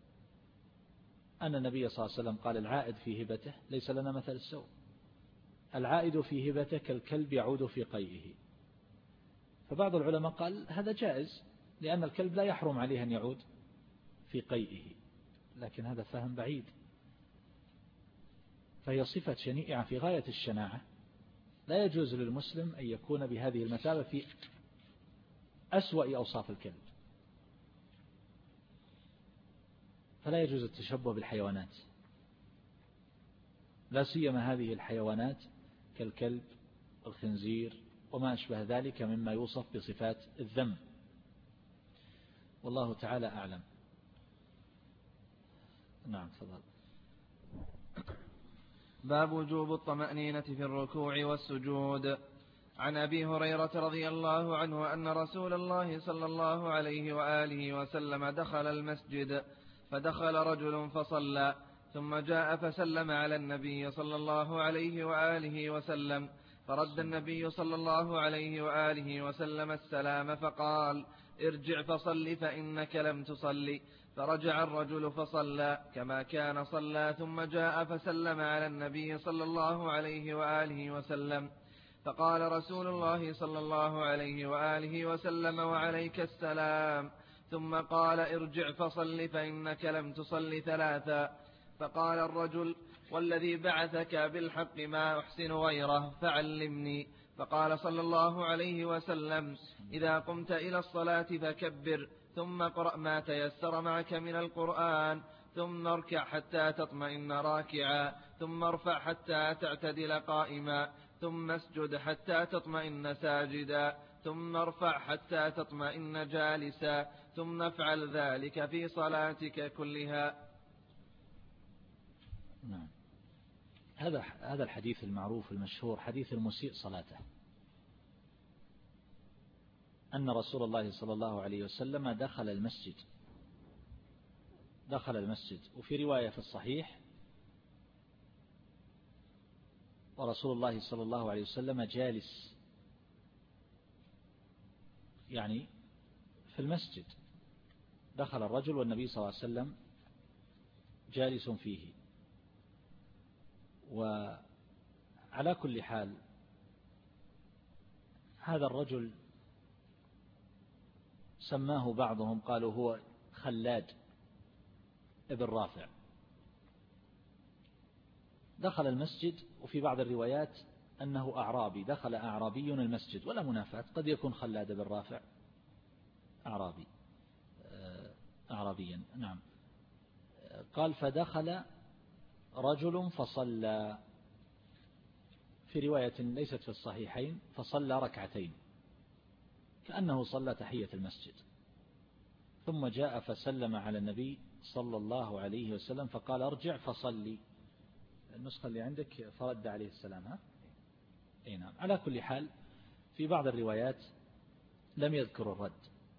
أن النبي صلى الله عليه وسلم قال: العائد في هبته ليس لنا مثل السوء. العائد في هبته كالكلب يعود في قيئه. فبعض العلماء قال هذا جائز، لأن الكلب لا يحرم عليه أن يعود في قيئه، لكن هذا فهم بعيد. فهي صفة شنيعة في غاية الشناعة، لا يجوز للمسلم أن يكون بهذه المثابة في أسوأ أوصاف الكلب. فلا يجوز التشبه بالحيوانات، لا سيما هذه الحيوانات كالكلب الخنزير وما أشبه ذلك مما يوصف بصفات الذم. والله تعالى أعلم. نعم تفضل. باب وجوب الطمأنينة في الركوع والسجود. عن أبي هريرة رضي الله عنه أن رسول الله صلى الله عليه وآله وسلم دخل المسجد، فدخل رجل فصلى، ثم جاء فسلم على النبي صلى الله عليه وآله وسلم، فرد النبي صلى الله عليه وآله وسلم السلام فقال: ارجع فصل فإنك لم تصلي. فرجع الرجل فصلى كما كان صلى، ثم جاء فسلم على النبي صلى الله عليه وآله وسلم، فقال رسول الله صلى الله عليه وآله وسلم: وعليك السلام. ثم قال: ارجع فصل فإنك لم تصل ثلاثا. فقال الرجل: والذي بعثك بالحق ما أحسن غيره فعلمني. فقال صلى الله عليه وسلم: إذا قمت إلى الصلاة فكبر، ثم اقرأ ما تيسر معك من القرآن، ثم اركع حتى تطمئن راكعا، ثم ارفع حتى تعتدل قائما، ثم اسجد حتى تطمئن ساجدا، ثم ارفع حتى تطمئن جالسا، ثم افعل ذلك في صلاتك كلها. نعم. هذا هذا الحديث المعروف المشهور، حديث المسيء صلاته، أن رسول الله صلى الله عليه وسلم دخل المسجد دخل المسجد. وفي رواية في الصحيح ورسول الله صلى الله عليه وسلم جالس يعني في المسجد، دخل الرجل والنبي صلى الله عليه وسلم جالس فيه. وعلى كل حال هذا الرجل سماه بعضهم قالوا هو خلاد ابن رافع، دخل المسجد. وفي بعض الروايات أنه أعرابي، دخل أعرابي المسجد، ولا منافاة، قد يكون خلاد بن رافع أعرابي أعرابيا. نعم. قال فدخل رجل فصلى، في رواية ليست في الصحيحين فصلى ركعتين كأنه صلى تحية المسجد، ثم جاء فسلم على النبي صلى الله عليه وسلم فقال ارجع فصلي. النسخة اللي عندك فرد عليه السلام. ها؟ أي نعم. على كل حال في بعض الروايات لم يذكر الرد.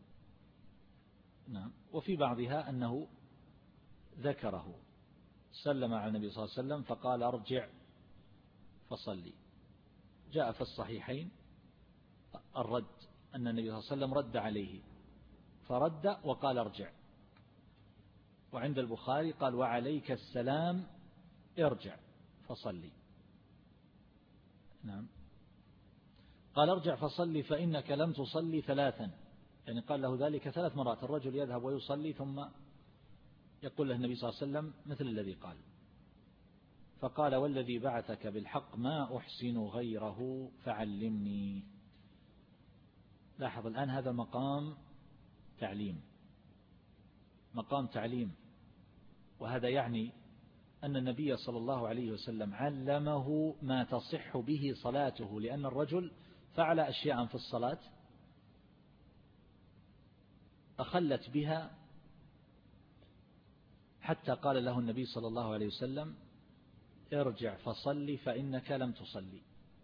نعم. وفي بعضها أنه ذكره، سلم على النبي صلى الله عليه وسلم فقال ارجع فصلي. جاء في الصحيحين الرد أن النبي صلى الله عليه وسلم رد عليه فرد وقال ارجع. وعند البخاري قال وعليك السلام ارجع فصلي. نعم. قال ارجع فصلي فإنك لم تصلي ثلاثا، يعني قال له ذلك ثلاث مرات. الرجل يذهب ويصلي ثم يقول له النبي صلى الله عليه وسلم مثل الذي قال. فقال والذي بعثك بالحق ما أحسن غيره فعلمني. لاحظ الآن هذا مقام تعليم، مقام تعليم، وهذا يعني أن النبي صلى الله عليه وسلم علمه ما تصح به صلاته، لأن الرجل فعل أشياء في الصلاة أخلت بها حتى قال له النبي صلى الله عليه وسلم ارجع فصلي فإنك لم تصلي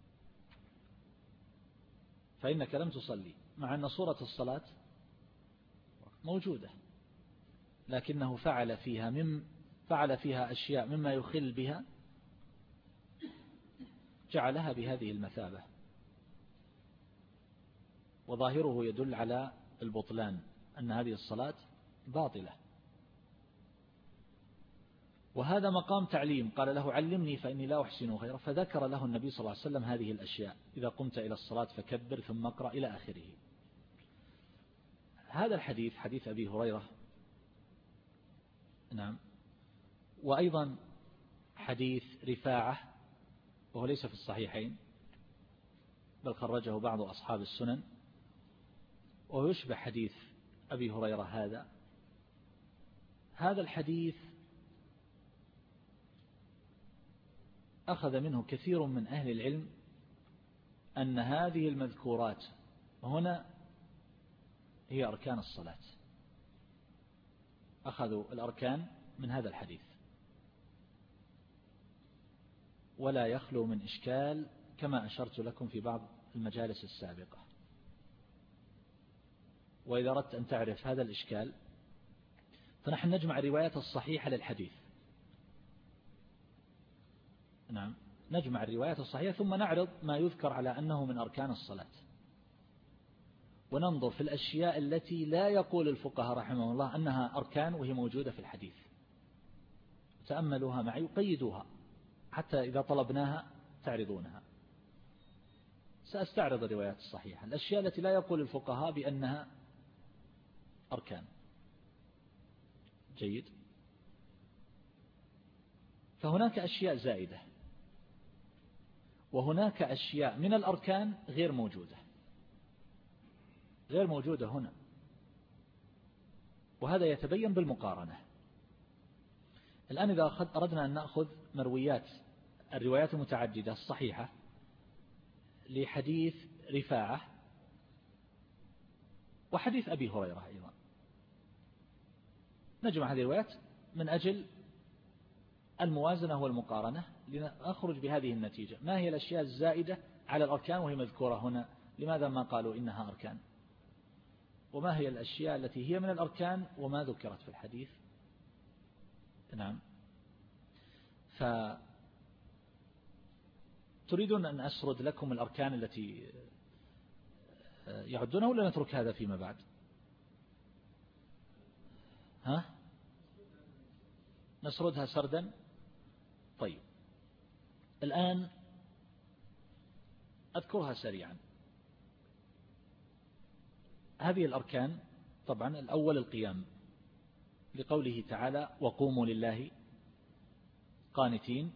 فإنك لم تصلي مع أن صورة الصلاة موجودة، لكنه فعل فيها مم فعل فيها أشياء مما يخل بها جعلها بهذه المثابة، وظاهره يدل على البطلان، أن هذه الصلاة باطلة. وهذا مقام تعليم، قال له علمني فإني لا أحسن غيره، فذكر له النبي صلى الله عليه وسلم هذه الأشياء: إذا قمت إلى الصلاة فكبر ثم اقرأ إلى آخره. هذا الحديث حديث أبي هريرة. نعم. وأيضا حديث رفاعة وهو ليس في الصحيحين بل خرجه بعض أصحاب السنن، ويشبه حديث أبي هريرة هذا. هذا الحديث أخذ منه كثير من أهل العلم أن هذه المذكورات هنا هي أركان الصلاة، أخذوا الأركان من هذا الحديث، ولا يخلو من إشكال كما أشرت لكم في بعض المجالس السابقة. وإذا أردت أن تعرف هذا الإشكال فنحن نجمع الروايات الصحيحة للحديث. نعم، نجمع الروايات الصحيحة ثم نعرض ما يذكر على أنه من أركان الصلاة، وننظر في الأشياء التي لا يقول الفقهاء رحمه الله أنها أركان وهي موجودة في الحديث، تأملوها معي وقيدوها حتى إذا طلبناها تعرضونها. سأستعرض الروايات الصحيحة، الأشياء التي لا يقول الفقهاء بأنها أركان. جيد. فهناك أشياء زائدة، وهناك أشياء من الأركان غير موجودة غير موجودة هنا، وهذا يتبين بالمقارنة. الآن إذا أردنا أن نأخذ مرويات الروايات المتعددة الصحيحة لحديث رفاعة وحديث أبي هريرة أيضا، نجمع هذه الروايات من أجل الموازنة والمقارنة لنخرج بهذه النتيجة: ما هي الأشياء الزائدة على الأركان وهي مذكورة هنا، لماذا ما قالوا إنها أركان؟ وما هي الأشياء التي هي من الأركان وما ذكرت في الحديث نعم. فتريدون أن أسرد لكم الأركان التي يعدونها ولا نترك هذا فيما بعد؟ ها؟ نسردها سردا. طيب الآن أذكرها سريعا. هذه الأركان طبعا الأول القيام، لقوله تعالى وقوموا لله قانتين،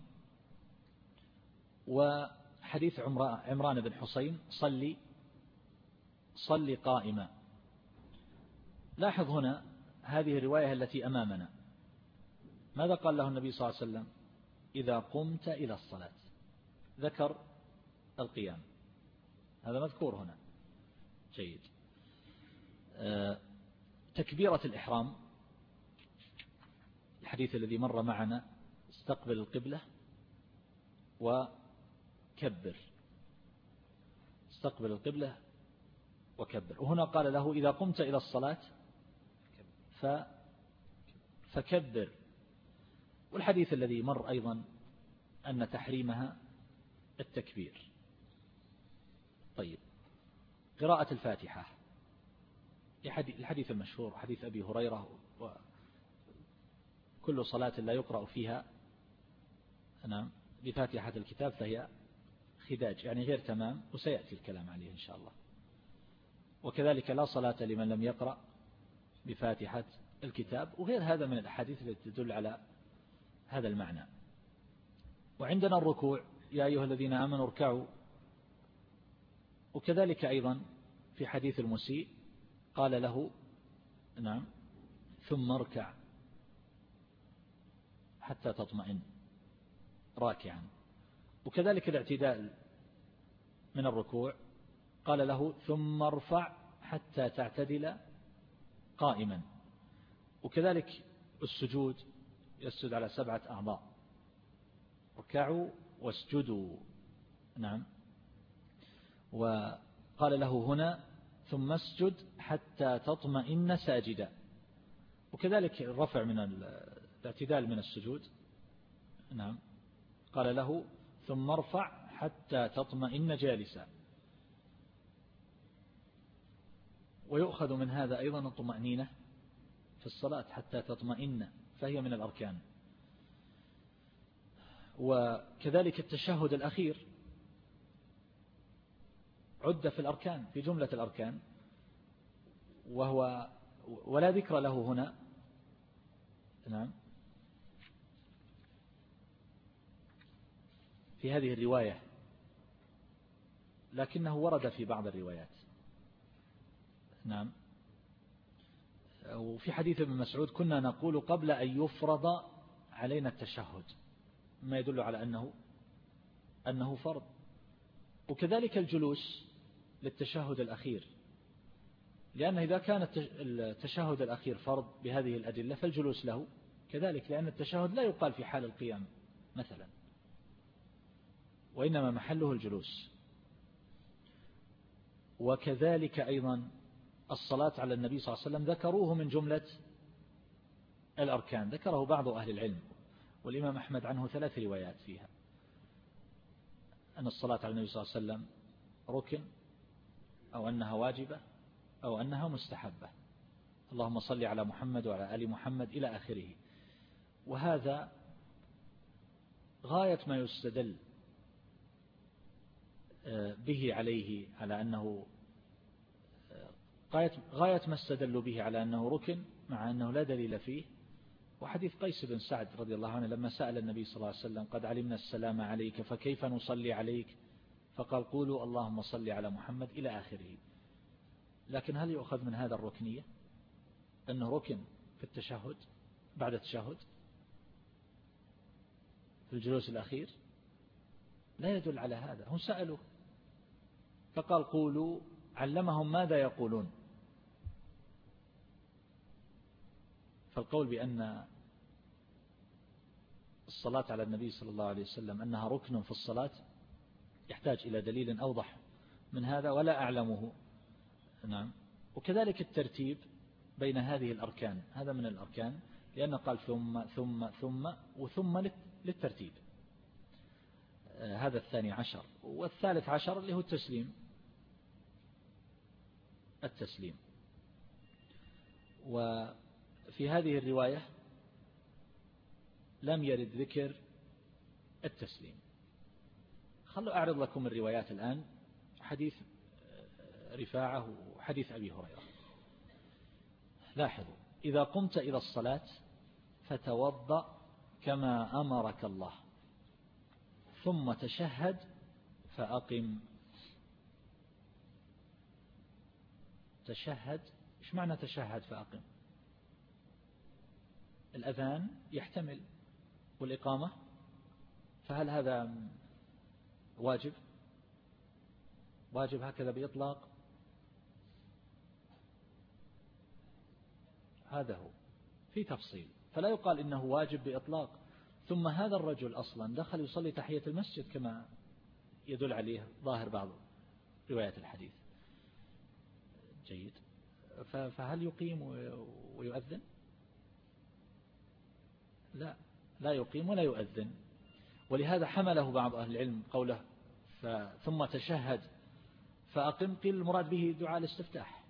وحديث عمران بن حسين صلي صلي قائما. لاحظ هنا هذه الرواية التي أمامنا ماذا قال له النبي صلى الله عليه وسلم؟ إذا قمت إلى الصلاة، ذكر القيام، هذا مذكور هنا. جيد. تكبيرة الإحرام، الحديث الذي مر معنا استقبل القبلة وكبر، استقبل القبلة وكبر. وهنا قال له إذا قمت إلى الصلاة ف فكبر. والحديث الذي مر أيضا أن تحريمها التكبير. طيب قراءة الفاتحة، الحديث المشهور حديث أبي هريرة وكل صلاة لا يقرأ فيها نعم بفاتحة الكتاب فهي خداج، يعني غير تمام، وسيأتي الكلام عليه إن شاء الله. وكذلك لا صلاة لمن لم يقرأ بفاتحة الكتاب، وغير هذا من الأحاديث التي تدل على هذا المعنى. وعندنا الركوع يا أيها الذين آمنوا اركعوا، وكذلك أيضا في حديث المسيء قال له نعم ثم اركع حتى تطمئن راكعا. وكذلك الاعتدال من الركوع قال له ثم ارفع حتى تعتدل قائما. وكذلك السجود يسجد على سبعة أعضاء، اركعوا واسجدوا نعم. وقال له هنا ثم اسجد حتى تطمئن ساجدا. وكذلك الرفع من الاعتدال من السجود نعم قال له ثم ارفع حتى تطمئن جالسا. ويؤخذ من هذا أيضا الطمأنينة في الصلاة حتى تطمئن، فهي من الأركان. وكذلك التشهد الأخير عد في الأركان، في جملة الأركان، وهو ولا ذكر له هنا نعم في هذه الرواية، لكنه ورد في بعض الروايات نعم. وفي حديث ابن مسعود كنا نقول قبل أن يفرض علينا التشهد، ما يدل على أنه أنه فرض. وكذلك الجلوس للتشهد الأخير، لأن إذا كان التشهد الأخير فرض بهذه الأدلة فالجلوس له كذلك، لأن التشهد لا يقال في حال القيام مثلا، وإنما محله الجلوس. وكذلك أيضا الصلاة على النبي صلى الله عليه وسلم ذكروه من جملة الأركان، ذكره بعض أهل العلم، والإمام أحمد عنه ثلاث روايات فيها أن الصلاة على النبي صلى الله عليه وسلم ركن، أو أنها واجبة، أو أنها مستحبة. اللهم صل على محمد وعلى آل محمد إلى آخره. وهذا غاية ما يستدل به عليه على أنه غاية, غاية ما استدلوا به على أنه ركن، مع أنه لا دليل فيه. وحديث قيس بن سعد رضي الله عنه لما سأل النبي صلى الله عليه وسلم قد علمنا السلام عليك فكيف نصلي عليك، فقال قولوا اللهم صل على محمد إلى آخره. لكن هل يؤخذ من هذا الركنية أنه ركن في التشهد بعد التشهد في الجلوس الأخير؟ لا يدل على هذا. هم سألوا فقال قولوا، علمهم ماذا يقولون. فالقول بأن الصلاة على النبي صلى الله عليه وسلم أنها ركن في الصلاة يحتاج إلى دليل أوضح من هذا ولا أعلمه. نعم. وكذلك الترتيب بين هذه الأركان، هذا من الأركان لأنه قال ثم ثم ثم وثم للترتيب. هذا الثاني عشر. والثالث عشر اللي هو التسليم التسليم وفي هذه الرواية لم يرد ذكر التسليم. خلوا أعرض لكم الروايات الآن، حديث رفاعة وحديث أبي هريرة. لاحظوا: إذا قمت إلى الصلاة فتوضأ كما أمرك الله ثم تشهد فأقم. تشهد، إيش معنى تشهد فأقم؟ الأذان يحتمل والإقامة، فهل هذا واجب؟ واجب هكذا بإطلاق؟ هذا هو، في تفصيل، فلا يقال إنه واجب بإطلاق. ثم هذا الرجل أصلا دخل يصلي تحية المسجد كما يدل عليه ظاهر بعض روايات الحديث. جيد. فهل يقيم ويؤذن؟ لا، لا يقيم ولا يؤذن. ولهذا حمله بعض أهل العلم قوله ثم تشهد فأقم، قيل المراد به دعاء الاستفتاح،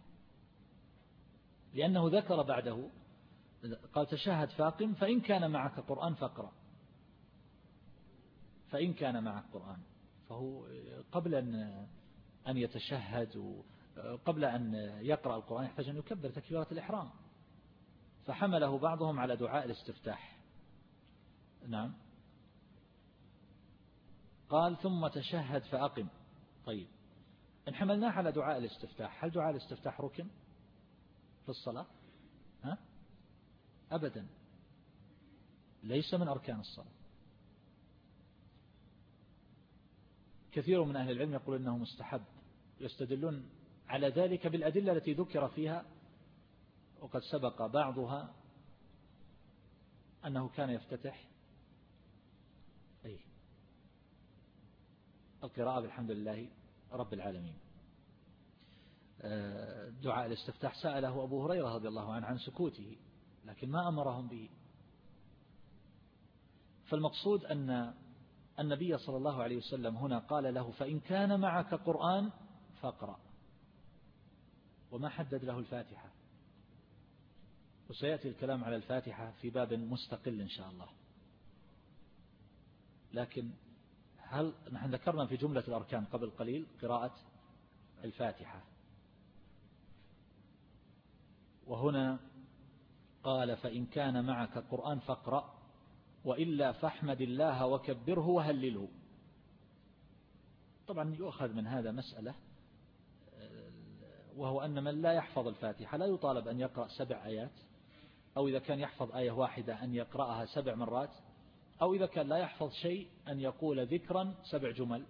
لأنه ذكر بعده قال تشهد فأقم فإن كان معك قرآن فاقرأ. فإن كان معك قرآن، فهو قبل أن أن يتشهد وقبل أن يقرأ القرآن يحتاج أن يكبر تكبيرة الإحرام، فحمله بعضهم على دعاء الاستفتاح. نعم. قال ثم تشهد فأقم. طيب، إن حملناه على دعاء الاستفتاح، هل دعاء الاستفتاح ركن في الصلاة؟ ها؟ أبدا، ليس من أركان الصلاة. كثير من أهل العلم يقول إنه مستحب، يستدلون على ذلك بالأدلة التي ذكر فيها، وقد سبق بعضها أنه كان يفتتح أي القراءة بالحمد لله رب العالمين. دعاء الاستفتاح سأله أبو هريرة رضي الله عنه عن سكوته، لكن ما أمرهم به. فالمقصود أن النبي صلى الله عليه وسلم هنا قال له فإن كان معك قرآن فاقرأ، وما حدد له الفاتحة، وسيأتي الكلام على الفاتحة في باب مستقل إن شاء الله. لكن هل نحن ذكرنا في جملة الأركان قبل قليل قراءة الفاتحة، وهنا قال فإن كان معك قرآن فاقرأ وإلا فاحمد الله وكبره وهلله. طبعا يؤخذ من هذا مسألة، وهو أن من لا يحفظ الفاتحة لا يطالب أن يقرأ سبع آيات، أو إذا كان يحفظ آية واحدة أن يقرأها سبع مرات، أو إذا كان لا يحفظ شيء أن يقول ذكرا سبع جمل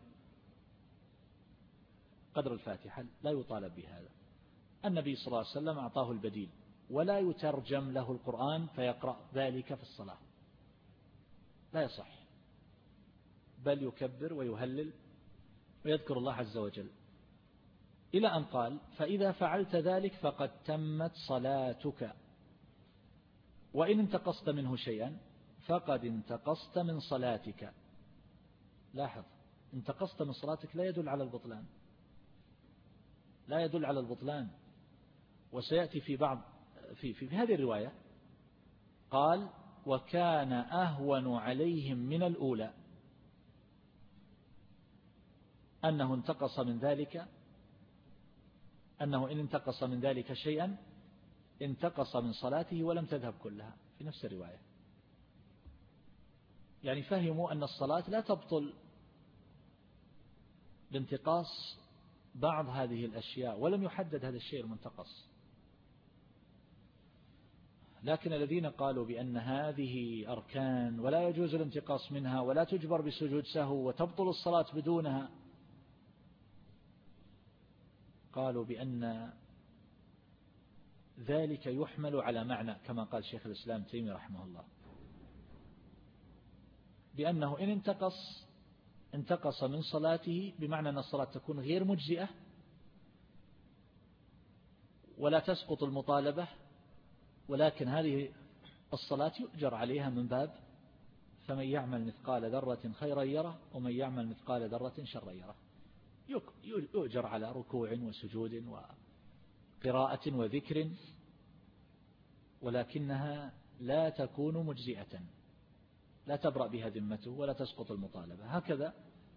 قدر الفاتحة، لا يطالب بهذا. النبي صلى الله عليه وسلم أعطاه البديل، ولا يترجم له القرآن فيقرأ ذلك في الصلاة، لا يصح، بل يكبر ويهلل ويذكر الله عز وجل، إلى أن قال فإذا فعلت ذلك فقد تمت صلاتك، وإن انتقصت منه شيئا فقد انتقصت من صلاتك. لاحظ، انتقصت من صلاتك لا يدل على البطلان، لا يدل على البطلان. وسيأتي في بعض في في, في هذه الرواية قال وكان أهون عليهم من الأولى، أنه انتقص من ذلك أنه إن انتقص من ذلك شيئا انتقص من صلاته ولم تذهب كلها، في نفس الرواية. يعني فهموا أن الصلاة لا تبطل بانتقاص بعض هذه الأشياء، ولم يحدد هذا الشيء المنتقص. لكن الذين قالوا بأن هذه أركان ولا يجوز الانتقاص منها ولا تجبر بسجود سهو وتبطل الصلاة بدونها، قالوا بأن ذلك يحمل على معنى كما قال شيخ الإسلام تيمية رحمه الله، بأنه إن انتقص انتقص من صلاته، بمعنى أن الصلاة تكون غير مجزئة ولا تسقط المطالبة، ولكن هذه الصلاة يؤجر عليها من باب فمن يعمل مثقال ذرة خيرا يره ومن يعمل مثقال ذرة شرا يره، يؤجر على ركوع وسجود وقراءة وذكر، ولكنها لا تكون مجزئة، لا تبرأ بها ذمته ولا تسقط المطالبة. هكذا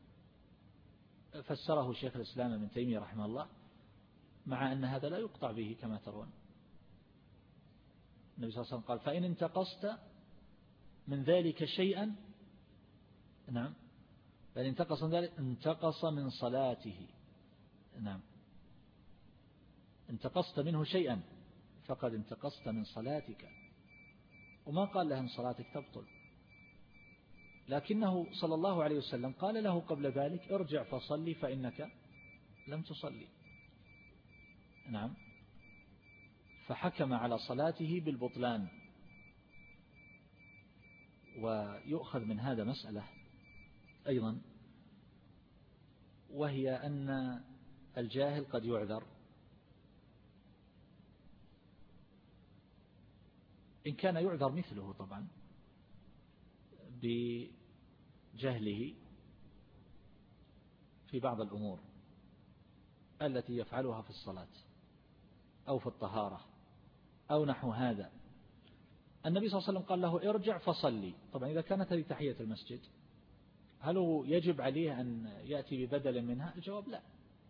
فسره شيخ الإسلام ابن تيمية رحمه الله، مع أن هذا لا يقطع به كما ترون. النبي صلى الله عليه وسلم قال فإن انتقصت من ذلك شيئا، نعم، فإن انتقص من ذلك انتقص من صلاته، نعم، انتقصت منه شيئا فقد انتقصت من صلاتك. وما قال له أن صلاتك تبطل، لكنه صلى الله عليه وسلم قال له قبل ذلك ارجع فصلي فإنك لم تصلي، نعم، فحكم على صلاته بالبطلان. ويؤخذ من هذا مسألة أيضا، وهي أن الجاهل قد يعذر إن كان يعذر مثله طبعا بجهله في بعض الأمور التي يفعلها في الصلاة أو في الطهارة أو نحو هذا. النبي صلى الله عليه وسلم قال له ارجع فصلي. طبعا إذا كانت هذه تحية المسجد هل هو يجب عليه أن يأتي ببدل منها؟ الجواب لا.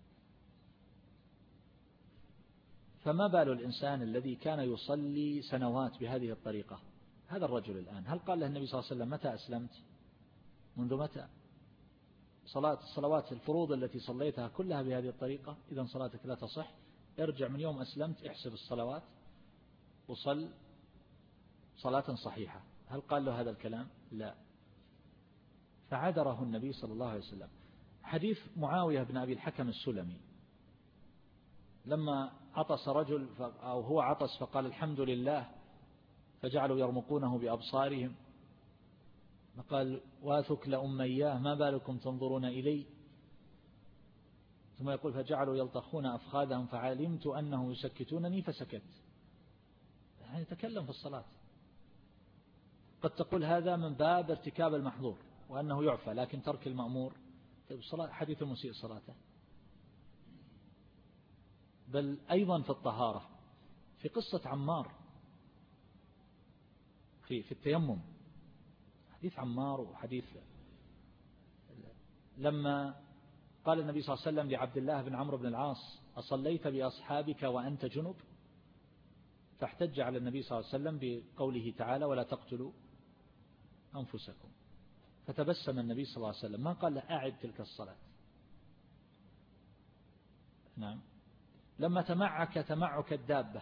فما بال الإنسان الذي كان يصلي سنوات بهذه الطريقة؟ هذا الرجل الآن هل قال له النبي صلى الله عليه وسلم متى أسلمت؟ منذ متى؟ صلاة الصلوات الفروض التي صليتها كلها بهذه الطريقة، إذن صلاتك لا تصح، ارجع من يوم أسلمت احسب الصلوات وصل صلاة صحيحة. هل قال له هذا الكلام؟ لا. فعذره النبي صلى الله عليه وسلم. حديث معاوية بن أبي الحكم السلمي لما عطس رجل أو هو عطس فقال الحمد لله فجعلوا يرمقونه بأبصارهم، فقال واثكل أمياه ما بالكم تنظرون إلي، ثم يقول فجعلوا يلطخون أفخاذهم فعلمت أنهم يسكتونني فسكت. يعني تكلم في الصلاة. قد تقول هذا من باب ارتكاب المحظور وأنه يعفى، لكن ترك المأمور. حديث المسيء صلاته. بل أيضا في الطهارة في قصة عمار في في التيمم، حديث عمار وحديث لما قال النبي صلى الله عليه وسلم لعبد الله بن عمرو بن العاص أصليت بأصحابك وأنت جنب؟ فاحتج على النبي صلى الله عليه وسلم بقوله تعالى ولا تقتلوا أنفسكم، فتبسم النبي صلى الله عليه وسلم ما قال له أعد تلك الصلاة. نعم. لما تمعك تمعك الدابة،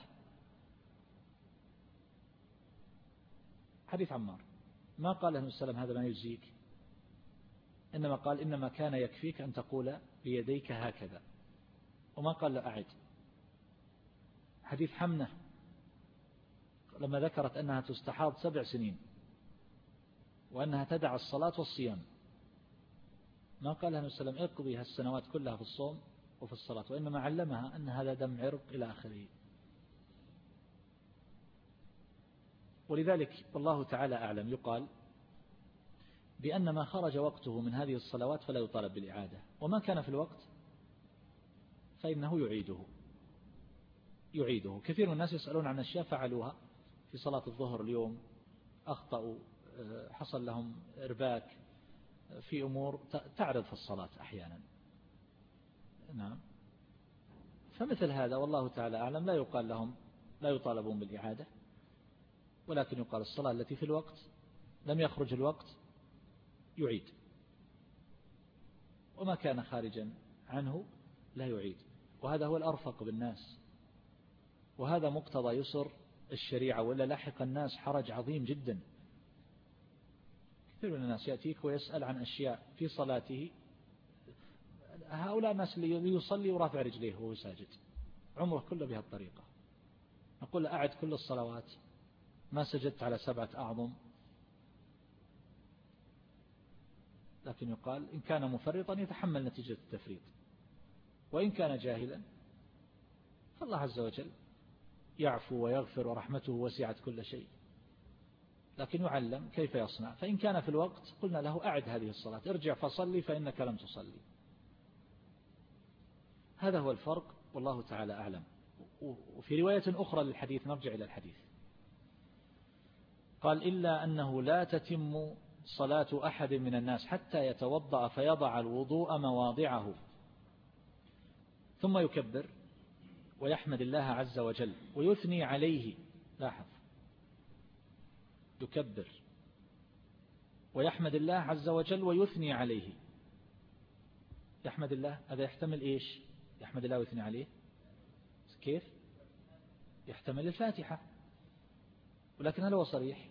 حديث عمار، ما قال له النبي صلى الله عليه وسلم هذا ما يجزيك، إنما قال إنما كان يكفيك أن تقول بيديك هكذا، وما قال له أعد. حديث حمنة لما ذكرت أنها تستحاض سبع سنين وأنها تدع الصلاة والصيام، ما قال لها النبي صلى الله عليه وسلم اقضي هالسنوات كلها في الصوم وفي الصلاة، وإنما علمها أن هذا دم عرق إلى آخره. ولذلك والله تعالى أعلم يقال بأن ما خرج وقته من هذه الصلوات فلا يطالب بالإعادة، وما كان في الوقت فإنه يعيده يعيده كثير من الناس يسألون عن أشياء فعلوها في صلاة الظهر اليوم، أخطأوا، حصل لهم إرباك في أمور تعرض في الصلاة أحيانا. نعم. فمثل هذا والله تعالى أعلم لا يقال لهم لا يطالبون بالإعادة، ولكن يقال الصلاة التي في الوقت لم يخرج الوقت يعيد، وما كان خارجا عنه لا يعيد. وهذا هو الأرفق بالناس، وهذا مقتضى يسر الشريعة، ولا لحق الناس حرج عظيم جدا. كثير من الناس يأتيك ويسأل عن أشياء في صلاته، هؤلاء الناس اللي يصلي ورافع رجليه وهو ساجد عمره كله بهالطريقة. نقول أعد كل الصلوات، ما سجدت على سبعة أعظم، لكن يقال إن كان مفرطا يتحمل نتيجة التفريط، وإن كان جاهلا فالله عز وجل يعفو ويغفر ورحمته وسعت كل شيء. لكن يعلم كيف يصنع. فإن كان في الوقت قلنا له أعد هذه الصلاة، ارجع فصلي فإنك لم تصلي. هذا هو الفرق والله تعالى أعلم. وفي رواية أخرى للحديث، نرجع إلى الحديث، قال إلا أنه لا تتم صلاة أحد من الناس حتى يتوضأ فيضع الوضوء مواضعه ثم يكبر ويحمد الله عز وجل ويثني عليه. لاحظ، يكبر ويحمد الله عز وجل ويثني عليه. يحمد الله هذا يحتمل إيش؟ يحمد الله ويثني عليه كيف؟ يحتمل الفاتحة، ولكن هل هو صريح؟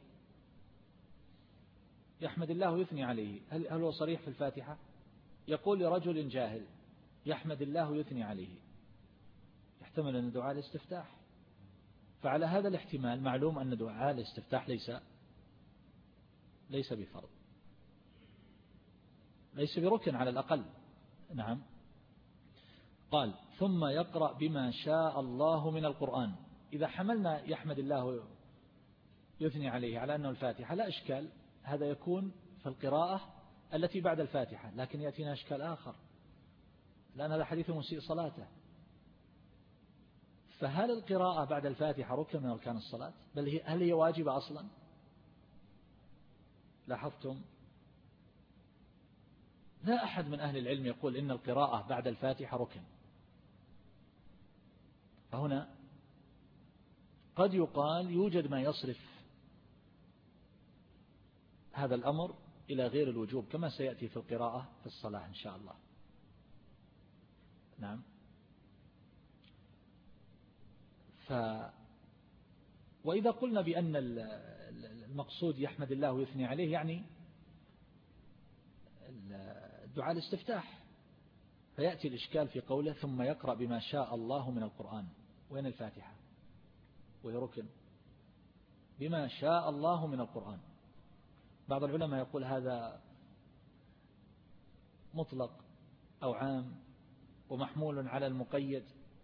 يحمد الله ويثني عليه، هل هل هو صريح في الفاتحة؟ يقول لرجل جاهل يحمد الله ويثني عليه، يحتمل أن دعاء الاستفتاح. فعلى هذا الاحتمال معلوم أن دعاء الاستفتاح ليس ليس بفرض، ليس بركن على الأقل. نعم. قال ثم يقرأ بما شاء الله من القرآن. إذا حملنا يحمد الله يثني عليه على أنه الفاتحة لا إشكال، هذا يكون في القراءة التي بعد الفاتحة. لكن يأتينا إشكال آخر، لأن هذا حديث مسيء صلاته. فهل القراءة بعد الفاتحة ركن من أركان الصلاة؟ بل هل هي واجبة أصلا؟ لاحظتم؟ لا أحد من أهل العلم يقول إن القراءة بعد الفاتحة ركن. فهنا قد يقال يوجد ما يصرف هذا الأمر إلى غير الوجوب، كما سيأتي في القراءة في الصلاة إن شاء الله. نعم. ف وإذا قلنا بأن المقصود يحمد الله ويثني عليه يعني دعاء الاستفتاح، فيأتي الإشكال في قوله ثم يقرأ بما شاء الله من القرآن. وين الفاتحة؟ وهي ركن. بما شاء الله من القرآن. بعض العلماء يقول هذا مطلق أو عام ومحمول على المقيد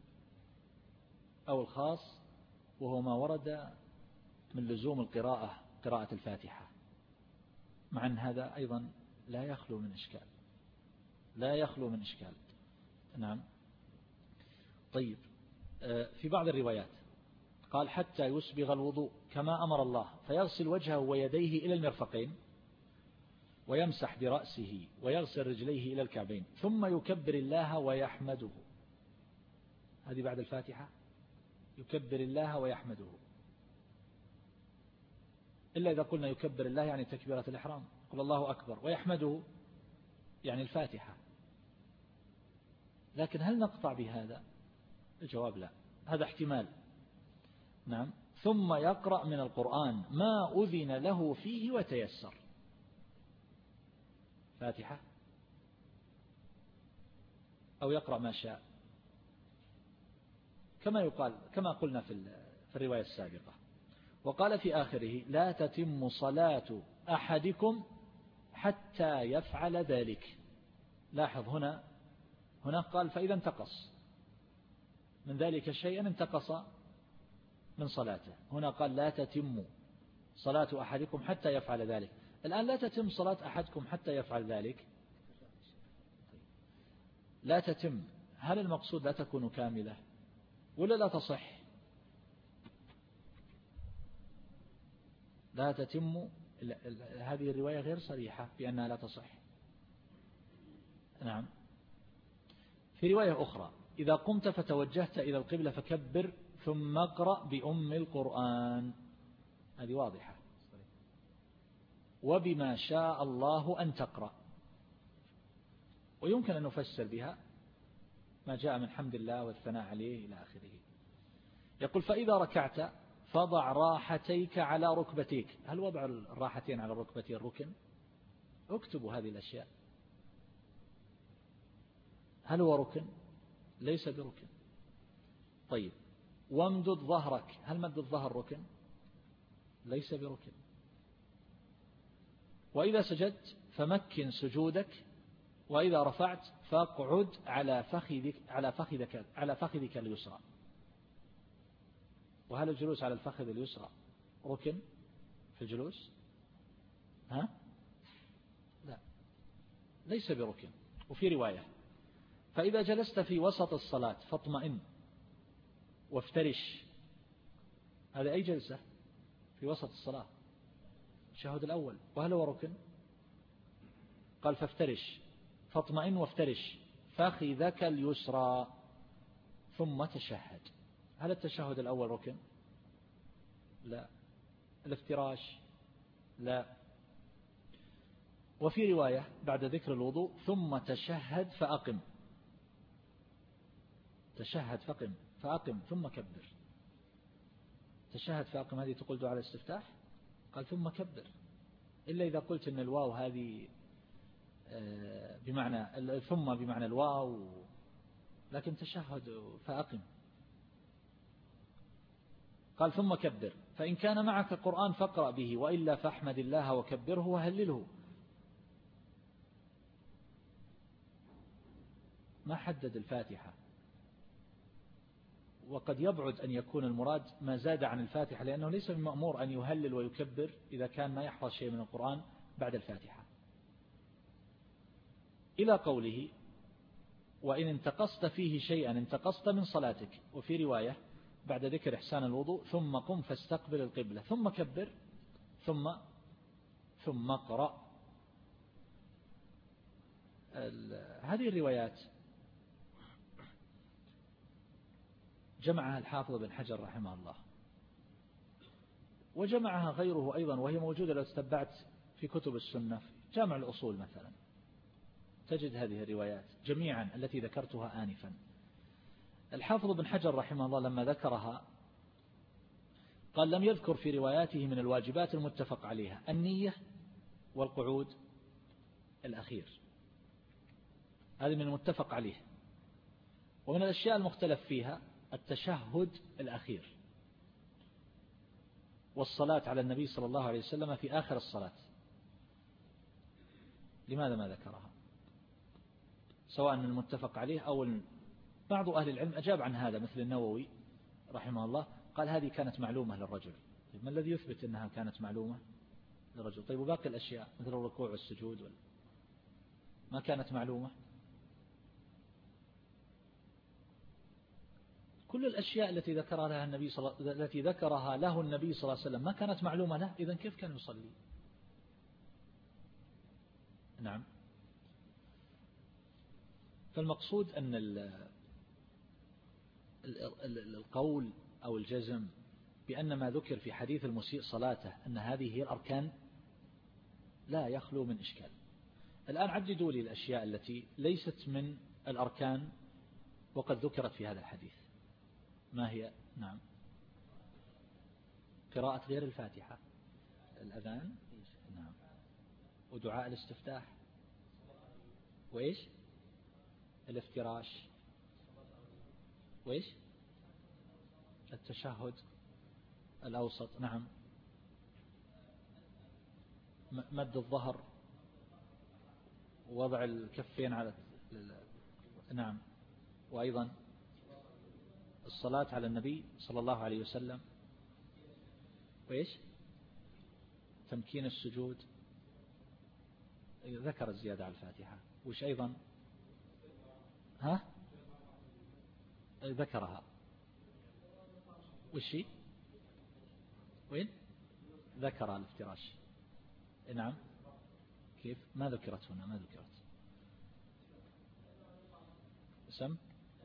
أو الخاص، وهو ما ورد من لزوم القراءة قراءة الفاتحة، مع أن هذا أيضا لا يخلو من إشكال، لا يخلو من إشكال. نعم. طيب، في بعض الروايات قال حتى يسبغ الوضوء كما أمر الله، فيغسل وجهه ويديه إلى المرفقين ويمسح برأسه ويغسل رجليه إلى الكعبين ثم يكبر الله ويحمده. هذه بعد الفاتحة، يكبر الله ويحمده. إلا إذا قلنا يكبر الله يعني تكبيرة الإحرام، قل الله أكبر، ويحمده يعني الفاتحة. لكن هل نقطع بهذا؟ الجواب لا، هذا احتمال. نعم. ثم يقرأ من القرآن ما أذن له فيه وتيسر. فاتحة أو يقرأ ما شاء، كما يقال كما قلنا في في الرواية السابقة. وقال في آخره لا تتم صلاة أحدكم حتى يفعل ذلك. لاحظ هنا هنا قال فإذا انتقص من ذلك شيئا انتقص من صلاته. هنا قال لا تتم صلاة أحدكم حتى يفعل ذلك. الآن لا تتم صلاة أحدكم حتى يفعل ذلك، لا تتم، هل المقصود لا تكون كاملة ولا لا تصح؟ لا تتم، هذه الرواية غير صريحة بأنها لا تصح. نعم. في رواية أخرى إذا قمت فتوجهت إلى القبلة فكبر ثم اقرأ بأم القرآن. هذه واضحة. وبما شاء الله أن تقرأ. ويمكن أن نفسر بها ما جاء من حمد الله والثناء عليه إلى آخره. يقول فإذا ركعت فضع راحتيك على ركبتيك. هل وضع الراحتين على الركبتين ركن؟ اكتبوا هذه الأشياء. هل هو ركن؟ ليس بركن. طيب، وامدد ظهرك. هل مد الظهر ركن؟ ليس بركن. وإذا سجدت فمكن سجودك، وإذا رفعت فاقعد على فخذك على فخذك على فخذك اليسرى. وهل الجلوس على الفخذ اليسرى ركن؟ في الجلوس؟ ها؟ لا، ليس بركن. وفي رواية: فإذا جلست في وسط الصلاة فاطمئن وافترش. هذا أي جلسة؟ في وسط الصلاة، التشهد الأول. وهل هو ركن؟ قال: فافترش، فاطمئن وافترش فخذك اليسرى ثم تشهد. هل التشهد الأول ركن؟ لا. الافتراش؟ لا. وفي رواية بعد ذكر الوضوء: ثم تشهد فأقم. تشهد فقم فأقم ثم كبر. تشهد فأقم هذه تقول دعاء الاستفتاح؟ قال: ثم كبر، إلا إذا قلت أن الواو هذه بمعنى ثم بمعنى الواو، لكن تشهد فأقم. قال: ثم كبر، فإن كان معك قرآن فاقرأ به، وإلا فاحمد الله وكبره وهلله. ما حدد الفاتحة، وقد يبعد أن يكون المراد ما زاد عن الفاتحة، لأنه ليس بمأمور أن يهلل ويكبر إذا كان ما يحفظ شيء من القرآن بعد الفاتحة. إلى قوله: وإن انتقصت فيه شيئا انتقصت من صلاتك. وفي رواية بعد ذكر إحسان الوضوء: ثم قم فاستقبل القبلة ثم كبر ثم ثم اقرأ. هذه الروايات جمعها الحافظ بن حجر رحمه الله، وجمعها غيره أيضا، وهي موجودة لو تتبعت في كتب السنة، في جامع الأصول مثلا تجد هذه الروايات جميعا التي ذكرتها آنفا. الحافظ بن حجر رحمه الله لما ذكرها قال: لم يذكر في رواياته من الواجبات المتفق عليها النية والقعود الأخير، هذه من المتفق عليه. ومن الأشياء المختلف فيها التشهد الأخير، والصلاة على النبي صلى الله عليه وسلم في آخر الصلاة. لماذا ما ذكرها؟ سواء من المتفق عليه أو بعض أهل العلم أجاب عن هذا، مثل النووي رحمه الله قال: هذه كانت معلومة للرجل. ما الذي يثبت أنها كانت معلومة للرجل؟ طيب وباقي الأشياء مثل الركوع والسجود ما كانت معلومة؟ كل الأشياء التي ذكرها لها النبي صلى التي ذكرها له النبي صلى الله عليه وسلم ما كانت معلومة له، إذن كيف كان يصلي؟ نعم. فالمقصود أن القول أو الجزم بأن ما ذكر في حديث المسيء صلاته أن هذه هي الأركان لا يخلو من إشكال. الآن عددوا لي الأشياء التي ليست من الأركان وقد ذكرت في هذا الحديث. ما هي؟ نعم. قراءة غير الفاتحة، الأذان، نعم، ودعاء الاستفتاح، وإيش؟ الافتراش، وإيش؟ التشهد الأوسط، نعم، مد الظهر، ووضع الكفين على، نعم، وأيضا الصلاة على النبي صلى الله عليه وسلم، وإيش؟ تمكين السجود، ذكر الزيادة على الفاتحة. وإيش أيضا؟ ها؟ ذكرها. وإيش؟ وين؟ ذكر الافتراش، نعم. كيف؟ ما ذكرت هنا، ما ذكرت. سم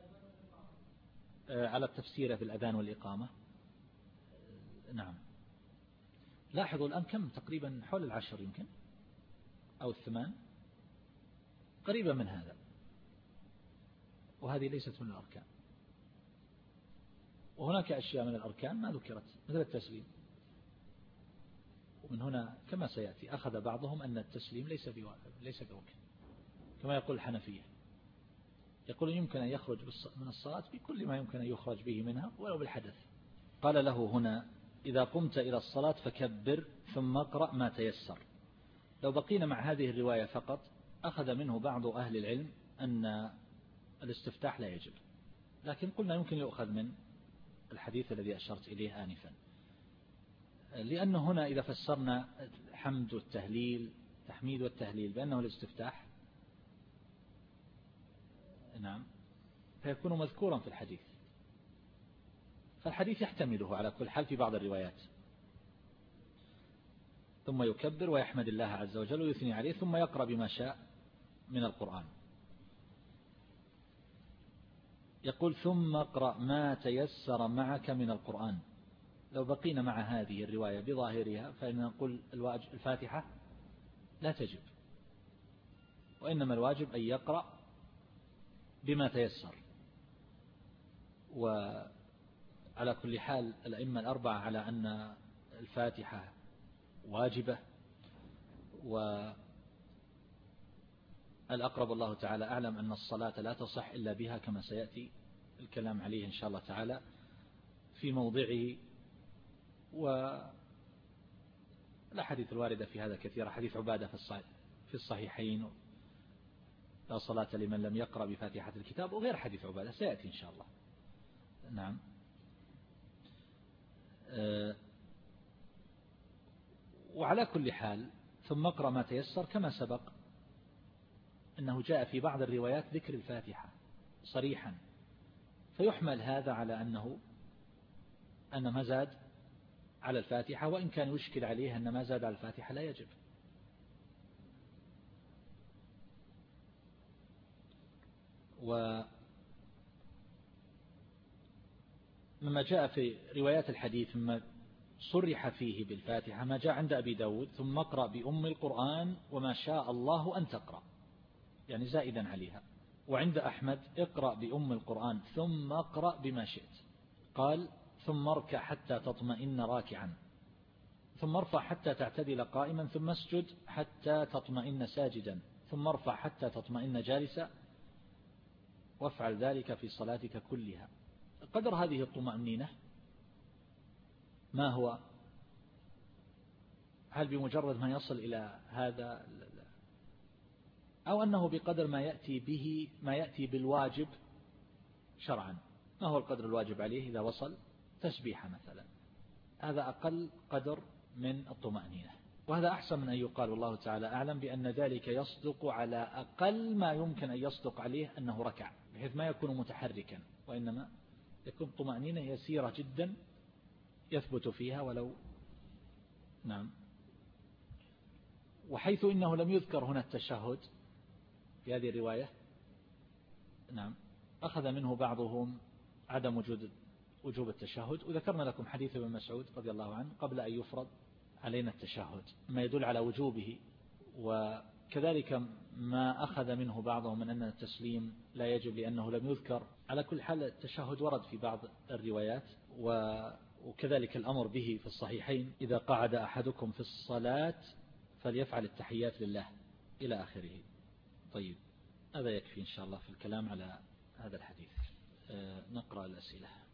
على التفسير في الأذان والإقامة، نعم. لاحظوا الآن كم تقريبا، حول العشر يمكن أو الثمان، قريبا من هذا، وهذه ليست من الأركان. وهناك أشياء من الأركان ما ذكرت مثل التسليم، ومن هنا كما سيأتي أخذ بعضهم أن التسليم ليس ليس بركن، كما يقول الحنفية، يقول يمكن أن يخرج من الصلاة بكل ما يمكن أن يخرج به منها ولو بالحدث. قال له هنا: إذا قمت إلى الصلاة فكبر ثم اقرأ ما تيسر. لو بقينا مع هذه الرواية فقط أخذ منه بعض أهل العلم أن الاستفتاح لا يجب، لكن قلنا يمكن يؤخذ من الحديث الذي أشرت إليه آنفا. لأنه هنا إذا فسرنا الحمد والتهليل تحميد والتهليل بأنه الاستفتاح نعم فيكون مذكورا في الحديث، فالحديث يحتمله على كل حال في بعض الروايات. ثم يكبر ويحمد الله عز وجل ويثني عليه ثم يقرأ بما شاء من القرآن. يقول ثم اقرأ ما تيسر معك من القرآن. لو بقينا مع هذه الرواية بظاهرها فإن نقول الفاتحة لا تجب، وإنما الواجب أن يقرأ بما تيسر. وعلى كل حال الأئمة الأربعة على أن الفاتحة واجبة، والأقرب الله تعالى أعلم أن الصلاة لا تصح إلا بها كما سيأتي الكلام عليه إن شاء الله تعالى في موضعه. والأحاديث الواردة في هذا كثيرة، حديث عبادة في الصحيحين لا صلاة لمن لم يقرأ بفاتحة الكتاب، وغير حديث عبادة سيأتي إن شاء الله. نعم. وعلى كل حال ثم اقرأ ما تيسر كما سبق أنه جاء في بعض الروايات ذكر الفاتحة صريحا، فيحمل هذا على أنه أن ما زاد على الفاتحة، وإن كان يشكل عليه أن ما زاد على الفاتحة لا يجب. ومما جاء في روايات الحديث مما صرح فيه بالفاتحة ما جاء عند أبي داود ثم اقرأ بأم القرآن وما شاء الله أن تقرأ، يعني زائدا عليها. وعند أحمد اقرأ بأم القرآن ثم اقرأ بما شئت. قال ثم اركع حتى تطمئن راكعا، ثم ارفع حتى تعتدل قائما، ثم اسجد حتى تطمئن ساجدا، ثم ارفع حتى تطمئن جالسا، وافعل ذلك في صلاتك كلها. قدر هذه الطمأنينة ما هو؟ هل بمجرد ما يصل إلى هذا أو أنه بقدر ما يأتي به ما يأتي بالواجب شرعا؟ ما هو القدر الواجب عليه إذا وصل؟ تسبيحة مثلا، هذا أقل قدر من الطمأنينة، وهذا أحسن من أن يقال والله تعالى أعلم بأن ذلك يصدق على أقل ما يمكن أن يصدق عليه أنه ركع، بحيث ما يكون متحركا، وإنما يكون طمأنينة يسيرة جدا يثبت فيها ولو. نعم. وحيث إنه لم يذكر هنا التشهد في هذه الرواية، نعم، أخذ منه بعضهم عدم وجود وجوب التشهد، وذكرنا لكم حديث ابن مسعود رضي الله عنه قبل أن يفرض علينا التشهد ما يدل على وجوبه، وكذلك ما أخذ منه بعضهم من أن التسليم لا يجب لأنه لم يذكر. على كل حال التشهد ورد في بعض الروايات، وكذلك الأمر به في الصحيحين: إذا قعد أحدكم في الصلاة فليفعل التحيات لله إلى آخره. طيب، هذا يكفي إن شاء الله في الكلام على هذا الحديث. نقرأ الأسئلة.